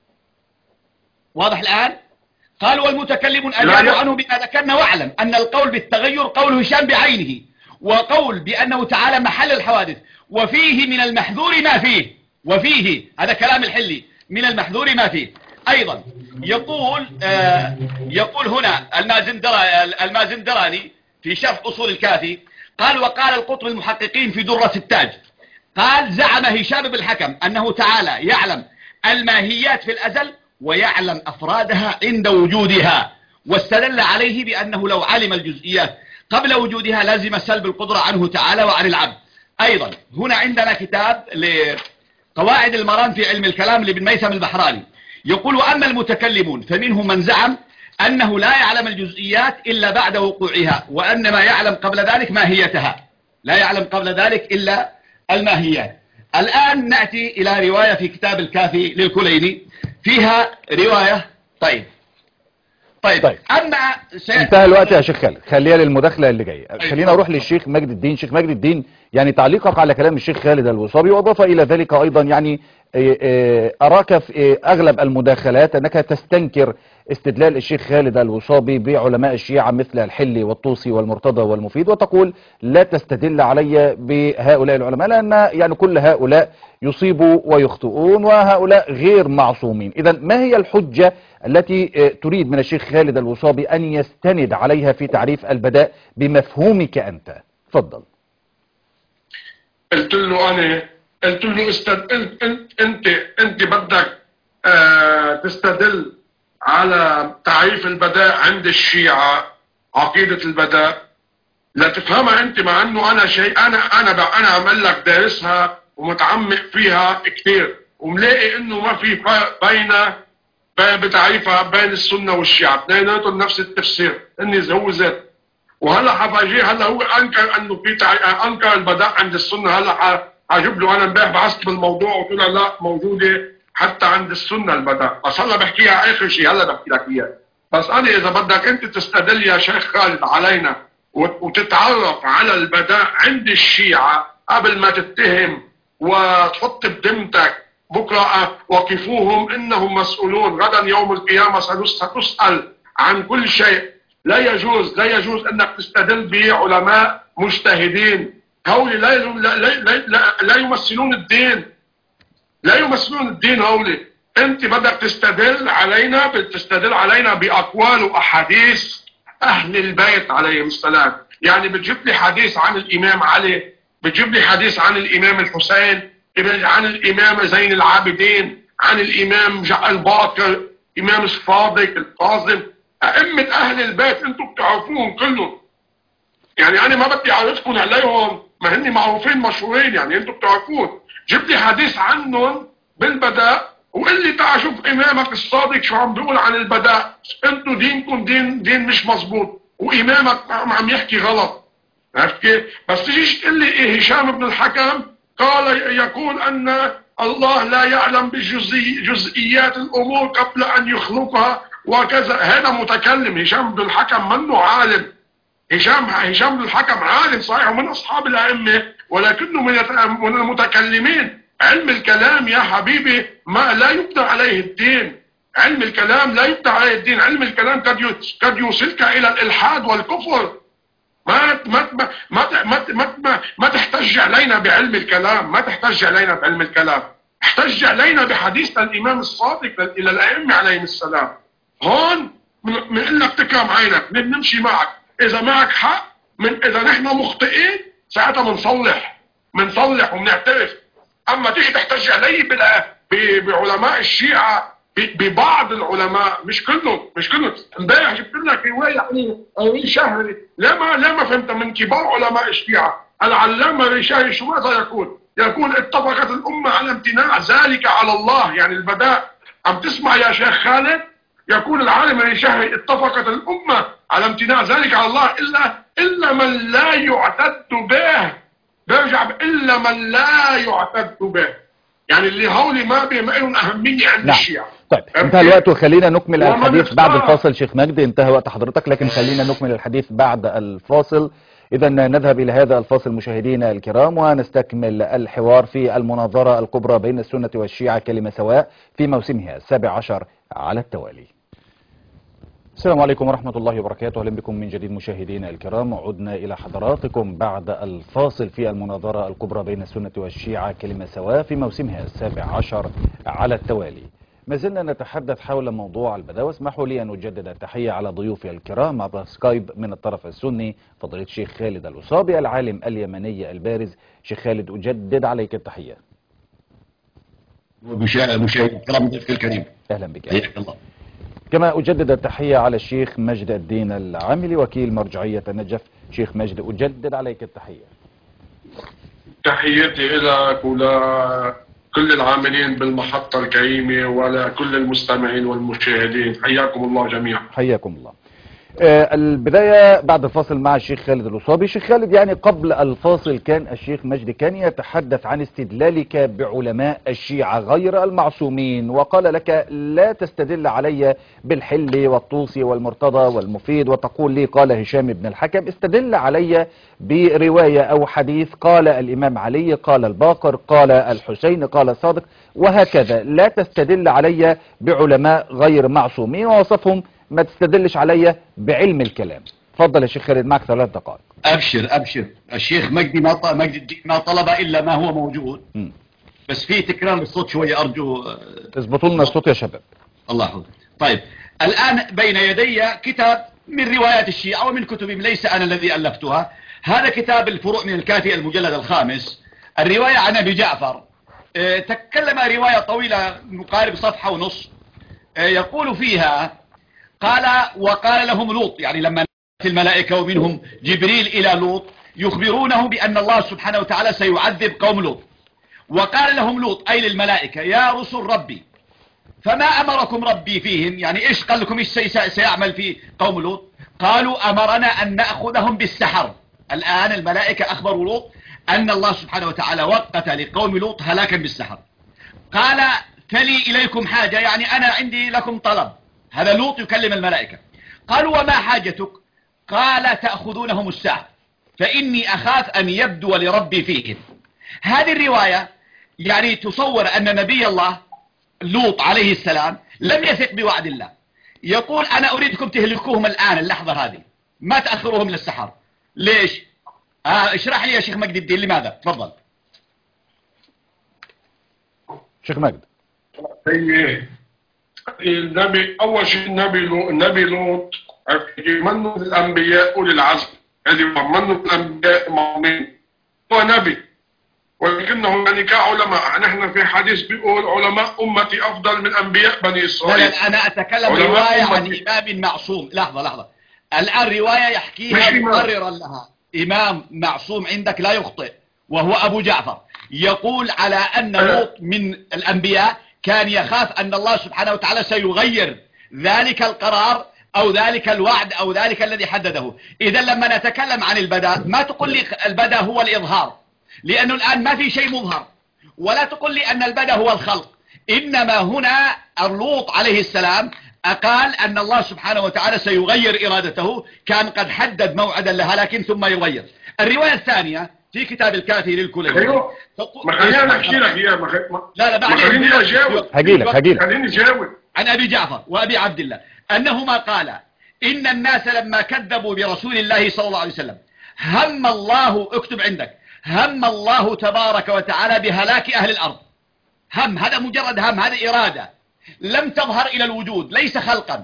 واضح الآن؟ قال والمتكلمون أجابوا عنه بما ذكرنا، واعلم أن القول بالتغير قول هشام بعينه، وقول بأنه تعالى محل الحوادث، وفيه من المحذور ما فيه، وفيه هذا كلام الحلي من المحذور ما فيه. أيضا يقول آه يقول هنا المازندراني في شرح أصول الكافي قال وقال القطب المحققين في درة التاج، قال زعم هشام بن الحكم أنه تعالى يعلم الماهيات في الأزل ويعلم أفرادها عند وجودها، واستدل عليه بأنه لو علم الجزئيات قبل وجودها لازم سلب القدرة عنه تعالى وعن العبد. أيضا هنا عندنا كتاب لقواعد المرام في علم الكلام لابن ميثم البحراني، يقول وأما المتكلمون فمنهم من زعم أنه لا يعلم الجزئيات إلا بعد وقوعها، وأنما يعلم قبل ذلك ماهيتها، لا يعلم قبل ذلك إلا الماهيات. الآن نأتي إلى رواية في كتاب الكافي للكليني فيها رواية. طيب طيب, طيب. أما سي... انتهى الوقت يا شيخ خالد، خليها للمداخلة اللي جاية. أيوة. خلينا أروح للشيخ مجد الدين. شيخ مجد الدين، يعني تعليقك على كلام الشيخ خالد الوصابي، وأضاف إلى ذلك أيضا يعني أراك في أغلب المداخلات أنك تستنكر استدلال الشيخ خالد الوصابي بعلماء الشيعة مثل الحلي والطوسي والمرتضى والمفيد، وتقول لا تستدل علي بهؤلاء العلماء لأن يعني كل هؤلاء يصيبوا ويخطئون وهؤلاء غير معصومين. إذا ما هي الحجة التي تريد من الشيخ خالد الوصابي أن يستند عليها في تعريف البداء بمفهومك أنت؟ تفضل. قلت له أنا قلت له استد... انت انت انت بدك آه تستدل على تعريف البداء عند الشيعة، عقيدة البداء لا تفهمها انت، مع انه انا شيء انا انا انا عمل لك دارسها ومتعمق فيها كثير وملاقي انه ما في فرق بين بتعريفها بين السنة والشيعة، اثنيناتهم نفس التفسير اني هو ذات. وهلا حفاجيه هلا هو انكر انه في تع... انكر البداء عند السنة. هلا عجب له انا امبارح بعثت بالموضوع وقلت له لا موجوده حتى عند السنه البداء، بس هلا بحكيها اخر شيء، هلا بحكي لك اياها. بس انا اذا بدك انت تستدل يا شيخ خالد علينا وتتعرف على البداء عند الشيعه قبل ما تتهم وتحط بذمتك بكره وقفوهم انهم مسؤولون غدا يوم القيامه ستسال عن كل شيء، لا يجوز لا يجوز انك تستدل بعلماء مجتهدين. هؤلاء لا, لا, لا, لا, لا يمثلون الدين، لا يمثلون الدين. هؤلاء انت بدك تستدل علينا بتستدل علينا باقوال واحاديث اهل البيت عليهم السلام. يعني بتجيب لي حديث عن الامام علي، بتجيب لي حديث عن الامام الحسين، عن الامام زين العابدين، عن الامام الباقر، امام الصادق الكاظم، ائمه اهل البيت انتم بتعرفوهم كلهم. يعني انا ما بدي اعرفكم عليهم، ما هني معروفين مشهورين، يعني انتم بتعرفون. جيب لي حديث عنهم بالبداء وقل لي تعال شوف امامك الصادق شو عم بيقول عن البداء. انتم دينكم دين دين مش مزبوط وامامك عم يحكي غلط. عرفت كيف؟ بس تجيش تقول لي إيه هشام بن الحكم قال يقول ان الله لا يعلم بجزئيات الامور قبل ان يخلقها وكذا. هذا متكلم. هشام بن الحكم منه عالم. هشام هشام بن الحكم عالم صحيح ومن اصحاب الائمه، ولكنه من المتكلمين. علم الكلام يا حبيبي ما لا يبنى عليه الدين. علم الكلام لا يبنى عليه الدين. علم الكلام قد قد يوصلك الى الالحاد والكفر. ما ما ما ما ما, ما, ما, ما تحتج علينا بعلم الكلام، ما تحتج علينا بعلم الكلام. احتج علينا بحديث الامام الصادق الى الائمه عليهم السلام. هون بنقول لك تكرم عينك، بنمشي معك، اذا معك حق، من اذا نحن مخطئين ساعتها بنصلح بنصلح وبنعترف. اما تيجي تحتج علي بعلماء الشيعة، ببعض العلماء، مش كلهم مش كلهم امبارح جبت لك روايه يعني شهري، لا ما لا ما فهمت من كبار علماء الشيعة. العلامه الرشاهي شو ماذا يقول؟ يقول اتفقت الامه على امتناع ذلك على الله، يعني البداء. عم تسمع يا شيخ خالد؟ يقول العالم الرشاهي اتفقت الامه على امتناع ذلك على الله الا الا من لا يعتد به. برجع الا من لا يعتد به، يعني اللي هولي ما بما لهم اهميه عند نعم. الشيعة. طيب انتهى الوقت وخلينا نكمل الحديث بعد الفاصل. شيخ مجدي انتهى وقت حضرتك، لكن خلينا نكمل الحديث بعد الفاصل. اذا نذهب الى هذا الفاصل مشاهدينا الكرام ونستكمل الحوار في المناظرة الكبرى بين السنة والشيعة كلمة سواء في موسمها السابع عشر على التوالي. السلام عليكم ورحمة الله وبركاته، اهلا بكم من جديد مشاهدينا الكرام. عدنا الى حضراتكم بعد الفاصل في المناظرة الكبرى بين السنة والشيعة كلمة سواء في موسمها السابع عشر على التوالي. ما زلنا نتحدث حول موضوع البداء، واسمحوا لي أن أجدد التحية على ضيوفي الكرام عبر سكايب من الطرف السني فضيلة الشيخ خالد الأصابي العالم اليمني البارز. شيخ خالد أجدد عليك التحية. مشاهد الكرام ضيفك الكريم، أهلا بك. حياك الله. كما أجدد التحية على الشيخ مجد الدين العاملي وكيل مرجعية النجف. شيخ مجد أجدد عليك التحية. تحياتي لك ولا كل العاملين بالمحطة الكريمة ولا كل المستمعين والمشاهدين، حياكم الله جميعا. حياكم الله. آه البداية بعد الفاصل مع الشيخ خالد الأصابي. شيخ خالد، يعني قبل الفاصل كان الشيخ مجدي كان يتحدث عن استدلالك بعلماء الشيعة غير المعصومين، وقال لك لا تستدل علي بالحل والطوسي والمرتضى والمفيد وتقول لي قال هشام بن الحكم. استدل علي برواية أو حديث قال الإمام علي، قال الباقر، قال الحسين، قال الصادق، وهكذا. لا تستدل علي بعلماء غير معصومين ووصفهم، ما تستدلش عليا بعلم الكلام. تفضل يا شيخ خالد، معك ثلاث دقائق. ابشر ابشر. الشيخ مجدي ما طلب مجدي ما طلب الا ما هو موجود. م. بس في تكرار للصوت شويه، ارجو اظبطوا لنا الصوت يا شباب. الله يحفظك. طيب الان بين يدي كتاب من روايات الشيعة ومن كتبهم، ليس انا الذي الفتها. هذا كتاب الفروع من الكافي المجلد الخامس، الروايه عن ابي جعفر. اه تكلم روايه طويله مقارب صفحه ونص. اه يقول فيها قال وقال لهم لوط، يعني لما نزلت الملائكة ومنهم جبريل إلى لوط يخبرونه بأن الله سبحانه وتعالى سيعذب قوم لوط. وقال لهم لوط أي للملائكة يا رسل ربي فما أمركم ربي فيهم، يعني إيش قال لكم إيش سيعمل في قوم لوط؟ قالوا أمرنا أن نأخذهم بالسحر. الآن الملائكة أخبروا لوط أن الله سبحانه وتعالى وقت لقوم لوط هلاكا بالسحر. قال فلي إليكم حاجة، يعني أنا عندي لكم طلب. هذا لوط يكلم الملائكة. قالوا وما حاجتك؟ قال تأخذونهم الساعة فإني أخاف أن يبدو لربي فيهم. هذه الرواية يعني تصور أن نبي الله لوط عليه السلام لم يثق بوعد الله، يقول أنا أريدكم تهلكوهم الآن اللحظة هذه، ما تأخروهم للسحر. ليش؟ آه اشرح لي يا شيخ مجد الدين لماذا؟ تفضل شيخ مجد. النبي اول شيء النبي لوط النبي لوط منه الانبياء اولي العزم، هذه منه الانبياء مؤمنين، هو نبي ولكنه يعني كعلماء. نحن في حديث بيقول علماء امتي افضل من انبياء بني اسرائيل. لا انا اتكلم روايه عن امام معصوم. لحظه لحظه الان روايه يحكيها مقررا لها امام معصوم عندك لا يخطئ وهو ابو جعفر، يقول على ان لوط من الانبياء كان يخاف أن الله سبحانه وتعالى سيغير ذلك القرار أو ذلك الوعد أو ذلك الذي حدده. إذا لما نتكلم عن البداء ما تقول لي البداء هو الإظهار، لأنه الآن ما في شيء مظهر، ولا تقول لي أن البداء هو الخلق. إنما هنا اللوط عليه السلام أقال أن الله سبحانه وتعالى سيغير إرادته، كان قد حدد موعدا لها لكن ثم يغير. الرواية الثانية في كتاب الكافي للكليني. ايوه ما خلينا نحكي لك اياها. ما لا لا بعدين خليني اجاوب. هجيلك هجيلك خليني اجاوب. عن ابي جعفر وابي عبد الله انهما قال ان الناس لما كذبوا برسول الله صلى الله عليه وسلم هم الله، اكتب عندك، هم الله تبارك وتعالى بهلاك اهل الارض. هم هذا مجرد هم، هذا اراده لم تظهر الى الوجود، ليس خلقا.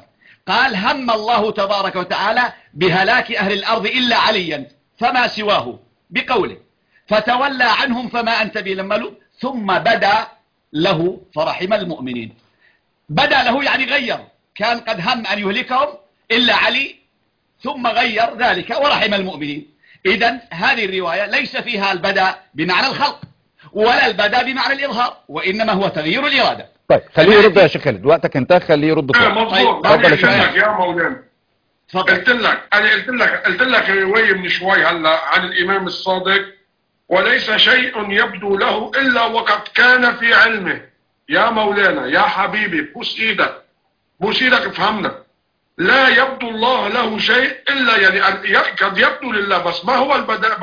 قال هم الله تبارك وتعالى بهلاك أهل الأرض إلا عليا فما سواه بقوله فتولى عنهم فما أنت بلملوا ثم بدا له فرحم المؤمنين. بدا له يعني غير، كان قد هم أن يهلكهم إلا علي ثم غير ذلك ورحم المؤمنين. إذن هذه الرواية ليس فيها البدا بمعنى الخلق ولا البدا بمعنى الإظهار، وإنما هو تغيير الإرادة. طيب خليه يرد يا شيخ خالد، وقتك انتهى، خليه يرد. مظبوط. تفضل يا شيخ خالد. يا مولانا قلت لك انا قلت لك قلت لك روايه من شوي هلا عن الامام الصادق، وليس شيء يبدو له الا وقد كان في علمه. يا مولانا يا حبيبي بوس ايدك بوس ايدك افهمنا. لا يبدو الله له شيء الا يعني قد يبدو لله، بس ما هو البداء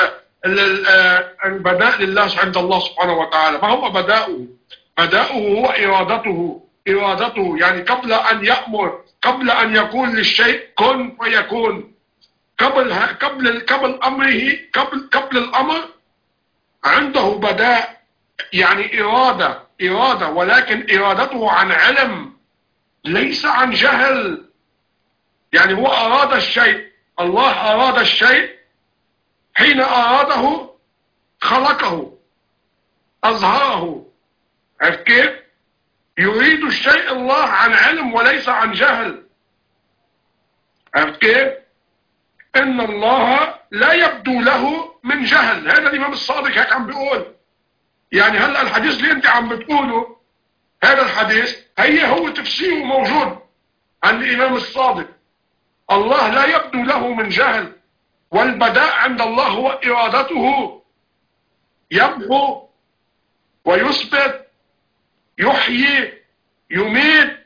البداء لله عند الله سبحانه وتعالى؟ ما هو بداؤه؟ بداؤه هو ارادته ارادته يعني قبل ان يأمر، قبل ان يقول للشيء كن فيكون، قبل قبل قبل امره، قبل قبل الامر عنده بداء، يعني اراده اراده ولكن ارادته عن علم ليس عن جهل. يعني هو اراد الشيء، الله اراد الشيء، حين اراده خلقه اظهره. عرفت كيف؟ يريد الشيء الله عن علم وليس عن جهل. عرفت كيف؟ ان الله لا يبدو له من جهل. هذا الامام الصادق هيك عم بيقول. يعني هلا الحديث اللي انت عم بتقوله هذا الحديث هي هو تفسيره موجود عن الامام الصادق. الله لا يبدو له من جهل، والبداء عند الله هو ارادته. يبدو ويثبت، يحيي، يميت،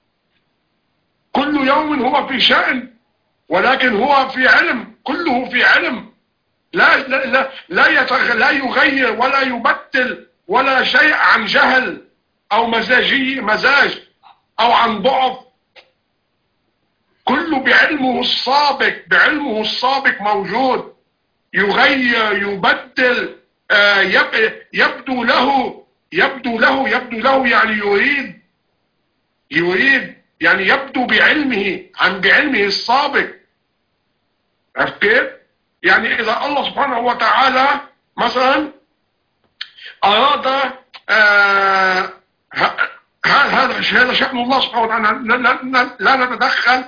كل يوم هو في شأن، ولكن هو في علم، كله في علم. لا لا لا لا, يتغ... لا يغير ولا يبدل ولا شيء عن جهل او مزاجي مزاج او عن ضعف. كله بعلمه السابق، بعلمه السابق موجود. يغير، يبدل، آه يب... يبدو له يبدو له يبدو له يعني يريد يريد يعني يبدو بعلمه عن بعلمه السابق. عرفت كيف؟ يعني اذا الله سبحانه وتعالى مثلا اراد آه هذا هذا شأن الله سبحانه وتعالى، لا نتدخل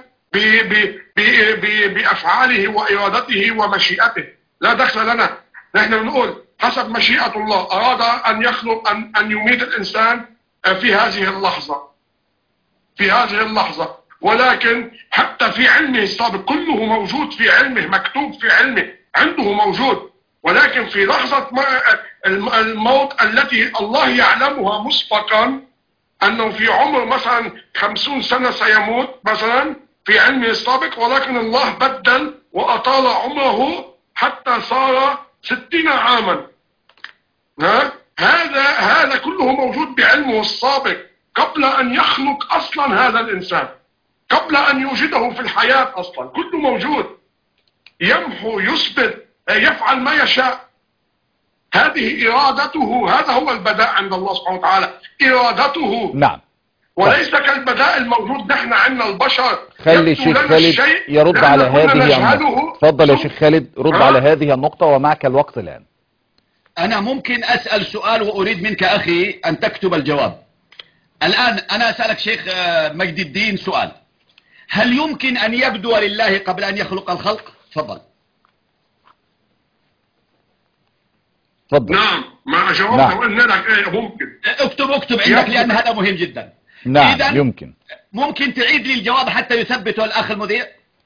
بافعاله وارادته ومشيئته، لا دخل لنا. نحن بنقول حسب مشيئة الله أراد أن يخلق أن أن يميت الإنسان في هذه اللحظة في هذه اللحظة ولكن حتى في علمه السابق كله موجود، في علمه مكتوب، في علمه عنده موجود. ولكن في لحظة الموت التي الله يعلمها مسبقا أنه في عمر مثلا خمسون سنة سيموت مثلا في علمه السابق، ولكن الله بدل وأطال عمره حتى صار ستين عاما. ها؟ هذا هذا كله موجود بعلمه السابق قبل أن يخلق أصلا هذا الإنسان، قبل أن يوجده في الحياة أصلا، كله موجود. يمحو، يثبت، يفعل ما يشاء. هذه إرادته، هذا هو البداء عند الله سبحانه وتعالى، إرادته. نعم. وليس كالبداء الموجود نحن عندنا البشر. خلي الشيخ خالد يرد على هذه النقطة. تفضل يا شيخ خالد رد أه؟ على هذه النقطة ومعك الوقت الآن. أنا ممكن أسأل سؤال وأريد منك أخي أن تكتب الجواب. الآن أنا أسألك شيخ مجد الدين سؤال: هل يمكن أن يبدو لله قبل أن يخلق الخلق؟ تفضل. تفضل. نعم، ما جاوبنا وقلنا لك ايه ممكن. اكتب اكتب عندك لأن هذا مهم جدا. نعم يمكن. ممكن تعيد لي الجواب حتى يثبته الأخ المذيع؟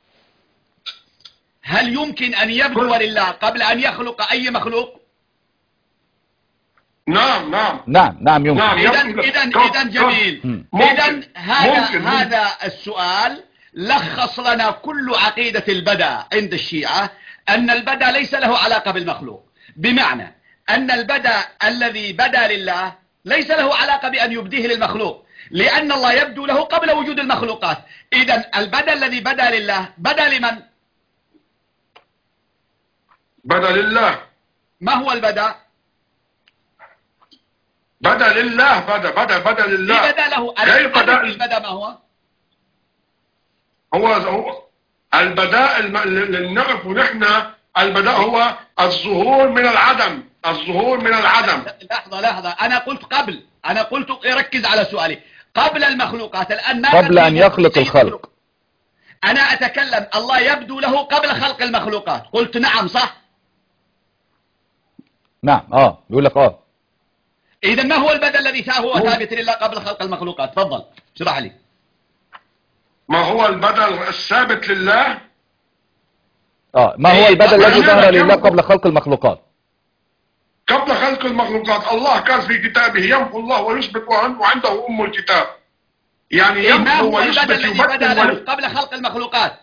هل يمكن أن يبدو لله قبل أن يخلق أي مخلوق؟ نعم نعم نعم نعم يمكن. إذا إذا إذا جميل. إذا هذا هذا السؤال لخص لنا كل عقيدة البدء عند الشيعة، أن البدء ليس له علاقة بالمخلوق، بمعنى أن البدء الذي بدا لله ليس له علاقة بأن يبديه للمخلوق، لأن الله يبدو له قبل وجود المخلوقات. إذا البدء الذي بدا لله بدا لمن؟ بدا لله. ما هو البدء؟ بدا لله. بدا بدا بدا لله. بدا له. البدء ما هو؟ هو هو البداء اللي نعرفه نحن، البداء هو الظهور من العدم، الظهور من العدم. لحظة لحظة، أنا قلت قبل، أنا قلت ركز على سؤالي، قبل المخلوقات. الآن ما قبل أن يخلق الخلق. أنا أتكلم الله يبدو له قبل خلق المخلوقات، قلت نعم صح؟ نعم اه بيقول لك اه. إذا ما هو البدء الذي هو ثابت لله قبل خلق المخلوقات؟ تفضل اشرح لي. ما هو البدء الثابت لله؟ اه ما هو البدء الذي ظهر لله قبل خلق المخلوقات؟ قبل خلق المخلوقات الله قال في كتابه يمحو الله ويثبت وعنده أم الكتاب. يعني يمحو ويثبت يبدل قبل خلق المخلوقات.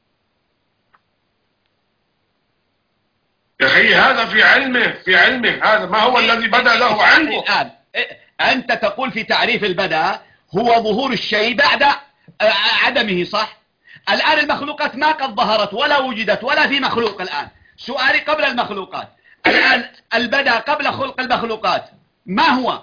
يا أخي هذا في علمه، في علمه هذا ما هو الذي بدأ له علمه. الآن أنت تقول في تعريف البدء هو ظهور الشيء بعد عدمه صح؟ الآن المخلوقات ما قد ظهرت ولا وجدت ولا في مخلوق. الآن سؤالي قبل المخلوقات، الآن البدء قبل خلق المخلوقات ما هو؟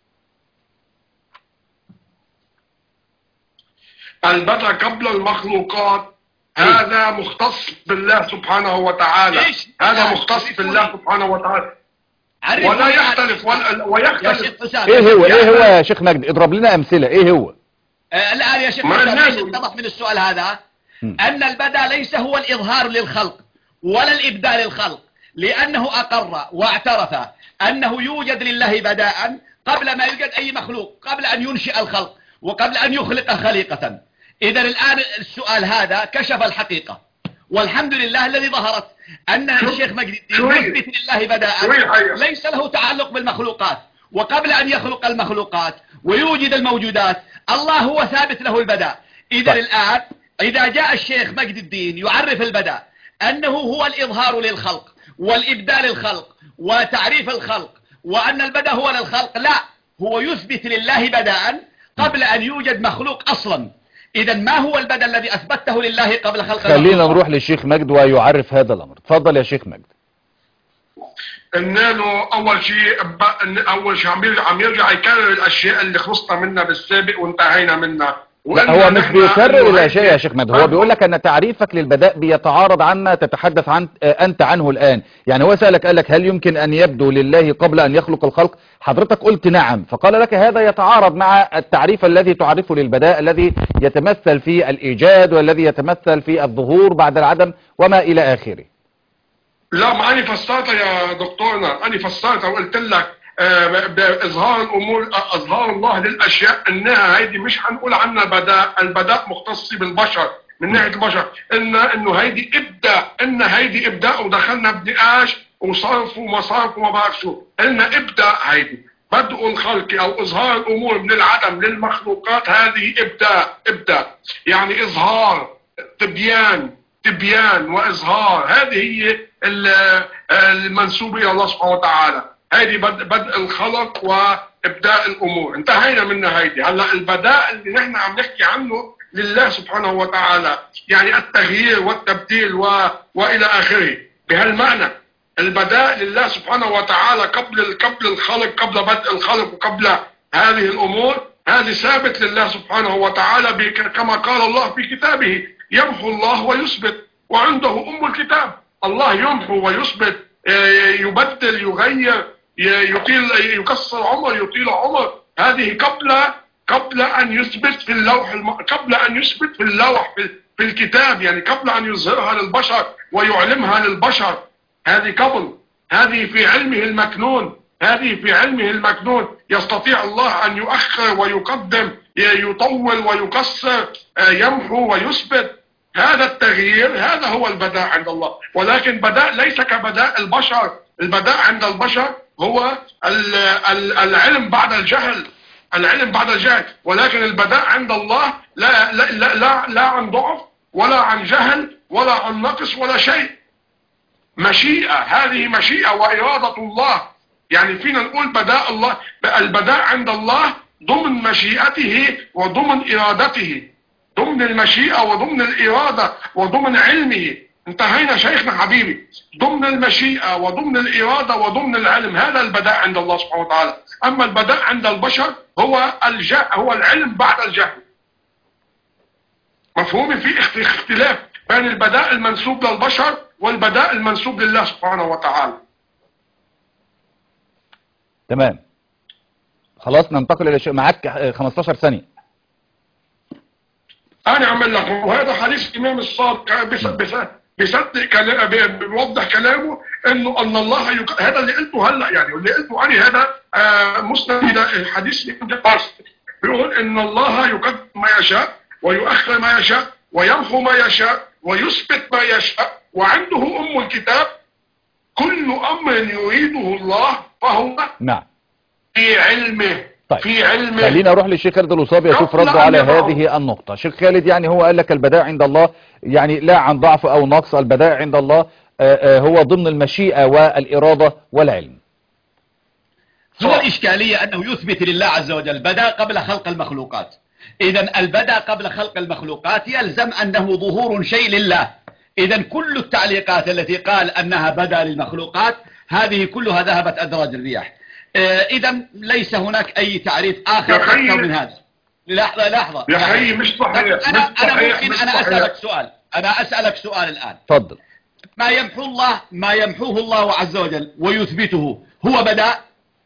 البدء قبل المخلوقات هذا مختص بالله سبحانه وتعالى، هذا مختص بالله سبحانه وتعالى ولا يختلف ولا ويختلف. ايه هو ايه هو يا شيخ مجدي؟ اضرب لنا امثله. ايه هو الان يا شيخ مجدي؟ ليش اتضح من السؤال هذا م. ان البدء ليس هو الاظهار للخلق ولا الابداء للخلق، لانه اقر واعترف انه يوجد لله بداء قبل ما يوجد اي مخلوق، قبل ان ينشئ الخلق وقبل ان يخلق خليقة. اذا الان السؤال هذا كشف الحقيقة، والحمد لله الذي ظهرت ان الشيخ مجدي يثبت لله بداء ليس له تعلق بالمخلوقات، وقبل ان يخلق المخلوقات ويوجد الموجودات الله هو ثابت له البداء. اذا الان اذا جاء الشيخ مجد الدين يعرف البداء انه هو الاظهار للخلق والابداء للخلق وتعريف الخلق، وان البداء هو للخلق، لا، هو يثبت لله بداء قبل ان يوجد مخلوق اصلا. اذا ما هو البدء الذي اثبته لله قبل خلق المخلوق؟ خلينا نروح للشيخ مجد ويعرف هذا الامر. تفضل يا شيخ مجد. انه اول شيء اول شيء عم يرجع يكرر الاشياء اللي خلصنا منها بالسابق وانتهينا منها. لا هو مش بيكرر الاشياء يا شيخ مجد، هو بيقول لك ان تعريفك للبداء بيتعارض عما تتحدث عن انت عنه الان. يعني هو سألك قال لك هل يمكن ان يبدو لله قبل ان يخلق الخلق؟ حضرتك قلت نعم، فقال لك هذا يتعارض مع التعريف الذي تعرفه للبداء الذي يتمثل في الايجاد والذي يتمثل في الظهور بعد العدم وما الى اخره. لا ما أنا فسرتها يا دكتورنا، أنا فسرتها وقلت لك آه بإظهار الأمور، إظهار الله للأشياء إنها هيدي مش هنقول عنها بداء، البداء مختص بالبشر من ناحية البشر، إن إنه هيدي إبداع، إن هيدي إبداع ودخلنا بنقاش وصرف ومصارف وما بعرف شو، إلنا إبداع هيدي بدء الخلق أو إظهار الأمور من العدم للمخلوقات، هذه إبداع، إبداع يعني إظهار، تبيان، تبيان وإظهار، هذه هي المنسوب إلى الله سبحانه وتعالى. هذه بدء الخلق وإبداء الأمور، انتهينا منها هيدي. هلا البداء اللي نحن عم نحكي عنه لله سبحانه وتعالى يعني التغيير والتبديل و... وإلى آخره. بهالمعنى البداء لله سبحانه وتعالى قبل قبل الخلق، قبل بدء الخلق وقبل هذه الأمور، هذه ثابت لله سبحانه وتعالى بك... كما قال الله في كتابه يمحو الله ويثبت وعنده أم الكتاب. الله يمحو ويثبت، يبدل، يغير، يطيل، يقصر عمر، يطيل عمر، هذه قبل قبل أن يثبت في اللوح الم... قبل أن يثبت في اللوح في, في الكتاب، يعني قبل أن يظهرها للبشر ويعلمها للبشر، هذه قبل، هذه في علمه المكنون، هذه في علمه المكنون. يستطيع الله أن يؤخر ويقدم، يطول ويقصر، يمحو ويثبت. هذا التغيير هذا هو البداء عند الله، ولكن بداء ليس كبداء البشر. البداء عند البشر هو العلم بعد الجهل، العلم بعد الجهل، ولكن البداء عند الله لا لا لا لا, لا عن ضعف ولا عن جهل ولا عن نقص ولا شيء. مشيئة، هذه مشيئة وإرادة الله. يعني فينا نقول بداء الله، البداء عند الله ضمن مشيئته وضمن إرادته، ضمن المشيئة وضمن الإرادة وضمن علمه. انتهينا شيخنا حبيبي، ضمن المشيئة وضمن الإرادة وضمن العلم، هذا البداء عند الله سبحانه وتعالى. أما البداء عند البشر هو الجهل، هو العلم بعد الجهل. مفهومي في اختلاف بين البداء المنسوب للبشر والبداء المنسوب لله سبحانه وتعالى. تمام، خلاص ننتقل الى شيء معاك خمستاشر ثانية. انا اعمل لك، وهذا حديث الامام الصادق بيصدق كلام، بيوضح كلامه انه ان الله يك... هذا اللي قلته هلا، يعني اللي قلته انا هذا آه مسند الى حديث الامام بيقول ان الله يقدم ما يشاء ويؤخر ما يشاء ويمحو ما يشاء ويثبت ما يشاء وعنده ام الكتاب. كل امر يريده الله فهو نعم في علمه. طيب في علمه. خلينا اروح للشيخ خالد الوصابي اشوف رده على هذه النقطة. شيخ خالد، يعني هو قال لك البداء عند الله يعني لا عن ضعف او نقص، البداء عند الله آآ آآ هو ضمن المشيئة والإرادة والعلم. هو الإشكالية أنه يثبت لله عز وجل بدأ قبل خلق المخلوقات. إذا البدأ قبل خلق المخلوقات يلزم أنه ظهور شيء لله. إذا كل التعليقات التي قال أنها بدأ للمخلوقات هذه كلها ذهبت أدراج الرياح. إذا ليس هناك أي تعريف آخر أكثر من هذا. لحظة لحظة يا حي مش صحيح. أنا مش أنا صحيح. ممكن مش أنا صحيح. أسألك سؤال أنا أسألك سؤال الآن. تفضل. ما يمحو الله ما يمحوه الله عز وجل ويثبته هو بدأ.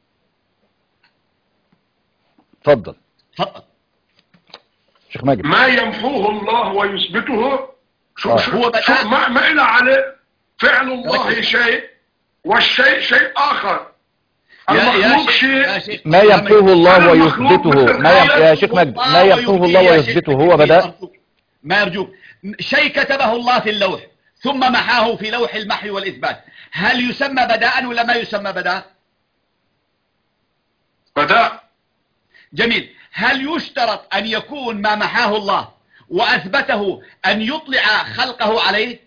تفضل. تفضل. شيخ ماجد. ما يمحوه الله ويثبته شو آه. شو هو بدأ. شو ما ما إلى عليه فعل الله شيء والشيء شيء آخر. المخلوق شيء ما يمحوه الله ويثبته. ما يم... يا شيخ مجد، ما يمحوه الله ويثبته هو بدأ. ما يرجوك شيء كتبه الله في اللوح ثم محاه في لوح المحي والإثبات، هل يسمى بداء ولا ما يسمى بداء؟ بداء. جميل. هل يشترط أن يكون ما محاه الله وأثبته أن يطلع خلقه عليه؟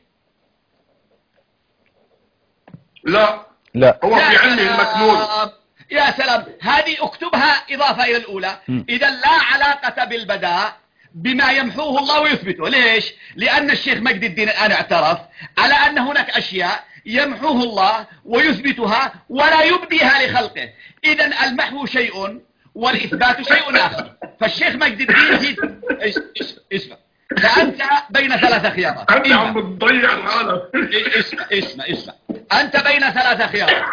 لا لا هو في علمه المكنون. يا سلام، هذه اكتبها إضافة إلى الأولى. إذا لا علاقة بالبداء بما يمحوه الله ويثبته. ليش؟ لأن الشيخ مجد الدين الآن اعترف على أن هناك أشياء يمحوه الله ويثبتها ولا يبديها لخلقه. إذا المحو شيء والإثبات شيء آخر. فالشيخ مجد الدين اسمع، فأنت بين ثلاثة خيارات. أنت عم بتضيع العالم. اسمع اسمع اسمع أنت بين ثلاثة خيارات.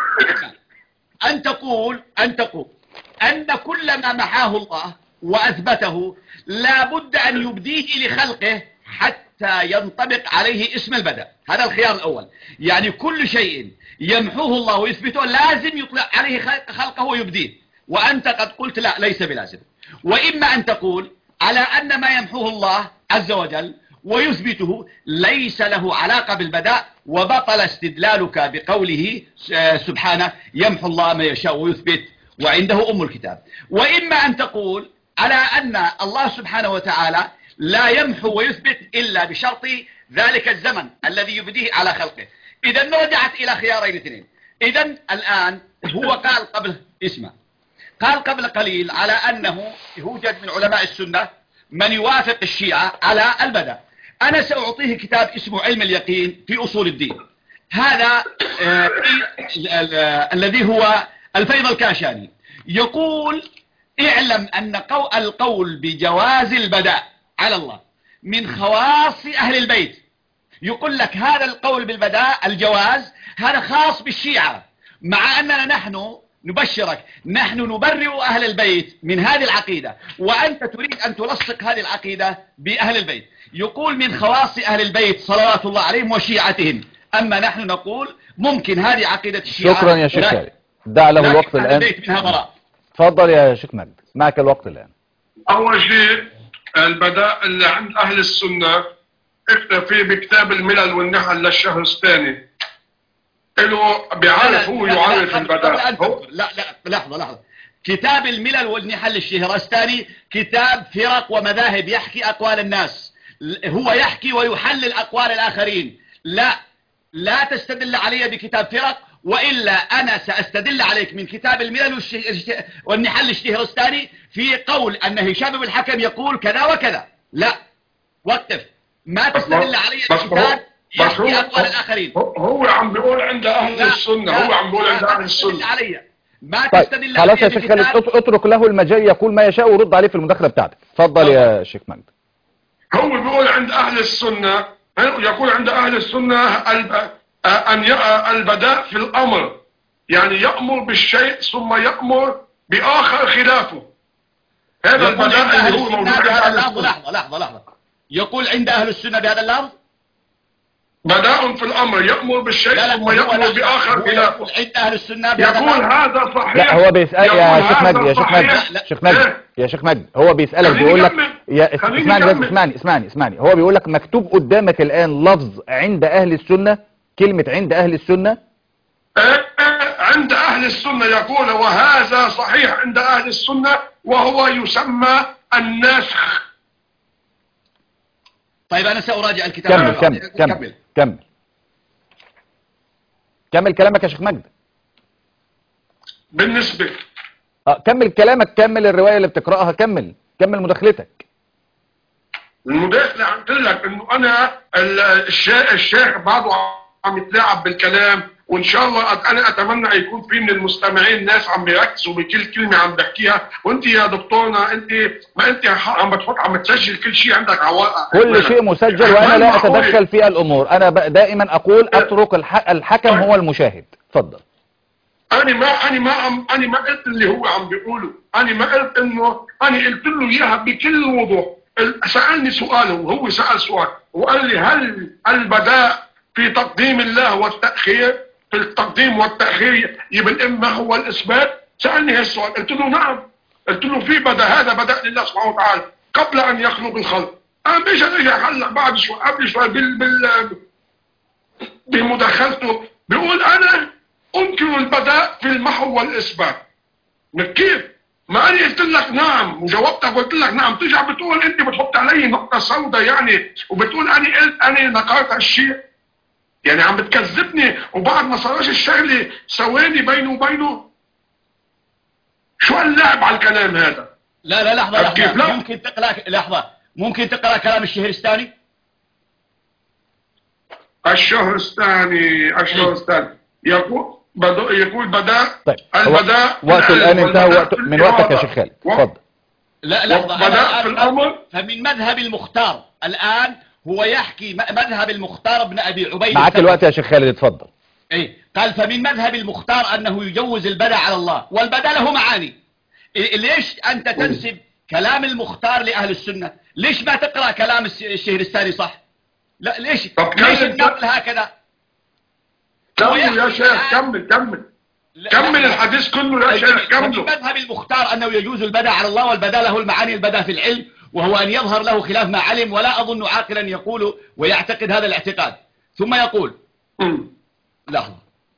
أن تقول أن تقول أن كل ما محاه الله وأثبته لا بد أن يبديه لخلقه حتى ينطبق عليه اسم البدء. هذا الخيار الأول. يعني كل شيء يمحوه الله ويثبته لازم يطلع عليه خلقه ويبديه، وأنت قد قلت لا ليس بلازم. وإما أن تقول على أن ما يمحوه الله عز وجل ويثبته ليس له علاقة بالبداء، وبطل استدلالك بقوله سبحانه يمحو الله ما يشاء ويثبت وعنده أم الكتاب. وإما أن تقول على أن الله سبحانه وتعالى لا يمحو ويثبت إلا بشرط ذلك الزمن الذي يبديه على خلقه. إذا رجعت إلى خيارين اثنين. إذا الآن هو قال قبل اسمع قال قبل قليل على أنه يوجد من علماء السنة من يوافق الشيعة على البدء. أنا سأعطيه كتاب اسمه علم اليقين في أصول الدين. هذا آه آه الذي هو الفيض الكاشاني يقول اعلم أن قو القول بجواز البداء على الله من خواص أهل البيت. يقول لك هذا القول بالبداء الجواز هذا خاص بالشيعة، مع أننا نحن نبشرك نحن نبرئ أهل البيت من هذه العقيدة، وأنت تريد أن تلصق هذه العقيدة بأهل البيت. يقول من خواص أهل البيت صلوات الله عليهم وشيعتهم، أما نحن نقول ممكن هذه عقيدة الشيعة. شكرا يا شيخ خالد، دع له الوقت الآن. تفضل يا شيخ مجد، معك الوقت الآن. أول شيء البداء اللي عند أهل السنة اكتفي بكتاب الملل والنحل للشهرستاني، له بيعرف هو يعرف البداء. لا لا لحظة لحظة كتاب الملل والنحل الشهرستاني كتاب فرق ومذاهب يحكي أقوال الناس، هو يحكي ويحلل أقوال الآخرين. لا لا تستدل علي بكتاب فرق، وإلا أنا سأستدل عليك من كتاب الملل والنحل الشهرستاني في قول أن هشام بن الحكم يقول كذا وكذا. لا وقف، ما تستدل علي بكتاب يحكي أقوال الآخرين. هو عم بيقول عند أهل السنة، هو عم بيقول عند أهل السنة. ما طيب تستدل خلاص يا شيخ خالد، اترك له المجال يقول ما يشاء ورد عليه في المداخلة بتاعتك. اتفضل يا شيخ مجد. هو بيقول عند أهل السنة، يقول عند أهل السنة أن البداء في الأمر، يعني يأمر بالشيء ثم يأمر بآخر خلافه. هذا البداء اللي هو موجود عند أهل السنة. لحظة لحظة لحظة يقول عند أهل السنة بهذا اللفظ بداء في الأمر يأمر بالشيء لا لا ثم يأمر بآخر خلافه. عند أهل السنة بهذا يقول اللفظ. هذا صحيح. لا هو بيسأل يا شيخ مجدي يا شيخ مجدي صحيح. شيخ مجدي يا شيخ مجدي هو بيسألك بيقول لك يا اسمعني بس اسمعني اسمعني اسمعني هو بيقول لك مكتوب قدامك الآن لفظ عند أهل السنة، كلمة عند أهل السنة عند أهل السنة يقول وهذا صحيح عند أهل السنة وهو يسمى النسخ. طيب أنا سأراجع الكتاب. كمل كمل كمل كمل كمل كلامك يا شيخ مجدي. بالنسبة اه كمل كلامك، كمل الرواية اللي بتقرأها، كمل كمل مداخلتك. المداخلة قلت لك انه انا الشيخ الشيخ بعده عم يتلاعب بالكلام، وان شاء الله انا اتمنى يكون في من المستمعين ناس عم يركزوا بكل كلمة عم بحكيها، وانت يا دكتورنا انت ما انت عم بتحط عم تسجل كل شيء عندك عوائق. كل شيء مسجل وانا لا اتدخل في الامور، انا دائما اقول اترك الحكم هو المشاهد. اتفضل. انا ما انا ما عم انا ما قلت اللي هو عم بيقوله، انا ما قلت انه انا قلت له اياها بكل وضوح. سألني سؤاله وهو سأل سؤال وقال لي هل البداء في تقديم الله والتأخير في التقديم والتأخير يبقى إما هو الإثبات؟ سألني هالسؤال قلت له نعم. قلت له في بداء، هذا بداء لله سبحانه وتعالى قبل أن يخلق الخلق. أنا مش اجى هلا بعد شوي قبل شوي بال بال بمداخلته بيقول أنا أنكر البداء في المحو والإثبات. كيف؟ ما انا قلت لك نعم وجاوبتك وقلت لك نعم، ترجع بتقول انت بتحط علي نقطة سوداء يعني وبتقول انا قلت انا نقرت هالشيء، يعني عم بتكذبني وبعد ما صارش الشغله ثواني بينه وبينه. شو اللعب على الكلام هذا؟ لا لا لحظة لحظة ممكن تقرأ لحظة ممكن تقرأ كلام الشهرستاني؟ الشهرستاني الشهرستاني يقول بدأ يقول بداء. طيب البداء وقت الآن انتهى وقت من وقتك يا شيخ خالد. اتفضل. لا لحظة بدأ في الأمر. فمن مذهب المختار الآن هو يحكي مذهب المختار ابن أبي عبيد. معك الوقت يا شيخ خالد اتفضل. ايه قال فمن مذهب المختار أنه يجوز البداء على الله والبداء له معاني. ليش أنت تنسب كلام المختار لأهل السنة؟ ليش ما تقرأ كلام الشهرستاني صح؟ لا ليش ليش النقل هكذا؟ كمل يا شيخ كمل كمل كمل الحديث كله يا شيخ كمله. مذهب المختار أنه يجوز البداء على الله والبداء له المعاني، البداء في العلم وهو أن يظهر له خلاف ما علم، ولا أظن عاقلا يقول ويعتقد هذا الاعتقاد. ثم يقول لحظة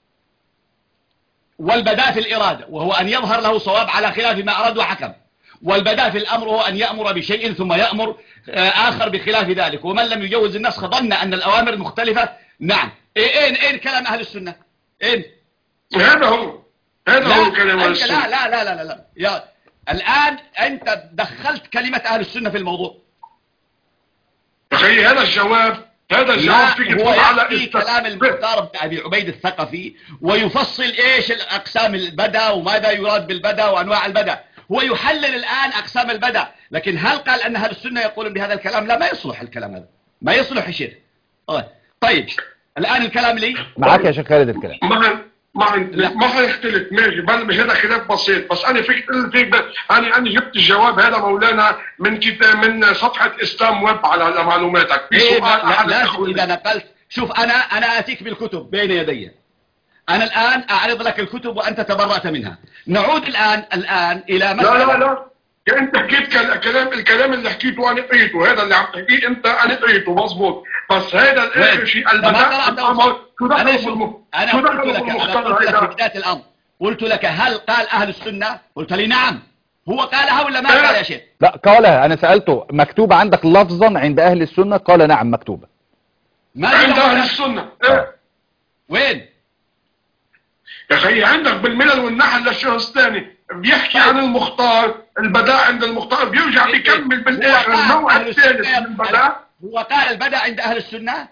والبداء في الإرادة وهو أن يظهر له صواب على خلاف ما أراد وحكم، والبداء في الأمر هو أن يأمر بشيء ثم يأمر آخر بخلاف ذلك، ومن لم يجوز النسخ ظن أن الأوامر مختلفة. نعم اين اين كلام اهل السنة؟ اين؟ هذا هو هذا هو كلام اهل السنة. لا لا لا لا لا يا الان انت دخلت كلمة اهل السنة في الموضوع. اخي هذا الجواب هذا الجواب فيك تقول على كلام المختار بن ابي عبيد الثقفي ويفصل ايش الاقسام البدء وماذا يراد بالبدء وانواع البدء. هو يحلل الان اقسام البدء، لكن هل قال ان اهل السنة يقولون بهذا الكلام؟ لا ما يصلح الكلام هذا، ما يصلح يا شيخ. طيب الآن الكلام لي معك يا شيخ خالد الكلام. ما ما ما حيختلف ماشي، بل مش هذا خلاف بسيط، بس أنا فيك فيك أنا أنا جبت الجواب هذا مولانا من كتاب من صفحة إسلام ويب على معلوماتك. في إيه سؤال لا لازم إذا نقلت. شوف أنا أنا آتيك بالكتب بين يدي، أنا الآن أعرض لك الكتب وأنت تبرأت منها. نعود الآن الآن إلى مسألة. لا لا لا انت حكيت كلام الكلام اللي حكيته انا قريته، هذا اللي عم تحكيه انت انا قريته مظبوط، بس هذا الاخر شيء البداء الامر شو انا شو انا قلت لك انا قلت لك في بدايه الامر قلت لك هل قال اهل السنه؟ قلت لي نعم. هو قالها ولا ما قال يا شيخ؟ لا قالها. انا سالته مكتوبه عندك لفظا عند اهل السنه؟ قال نعم مكتوبه. ما عند اهل السنه ايه؟ وين يا اخي؟ عندك بالملل والنحل للشهرستاني بيحكي عن المختار، البداء عند المختار بيرجع بيكمل بالاخر النوع الثالث من البداء. هو قال البداء عند اهل السنه؟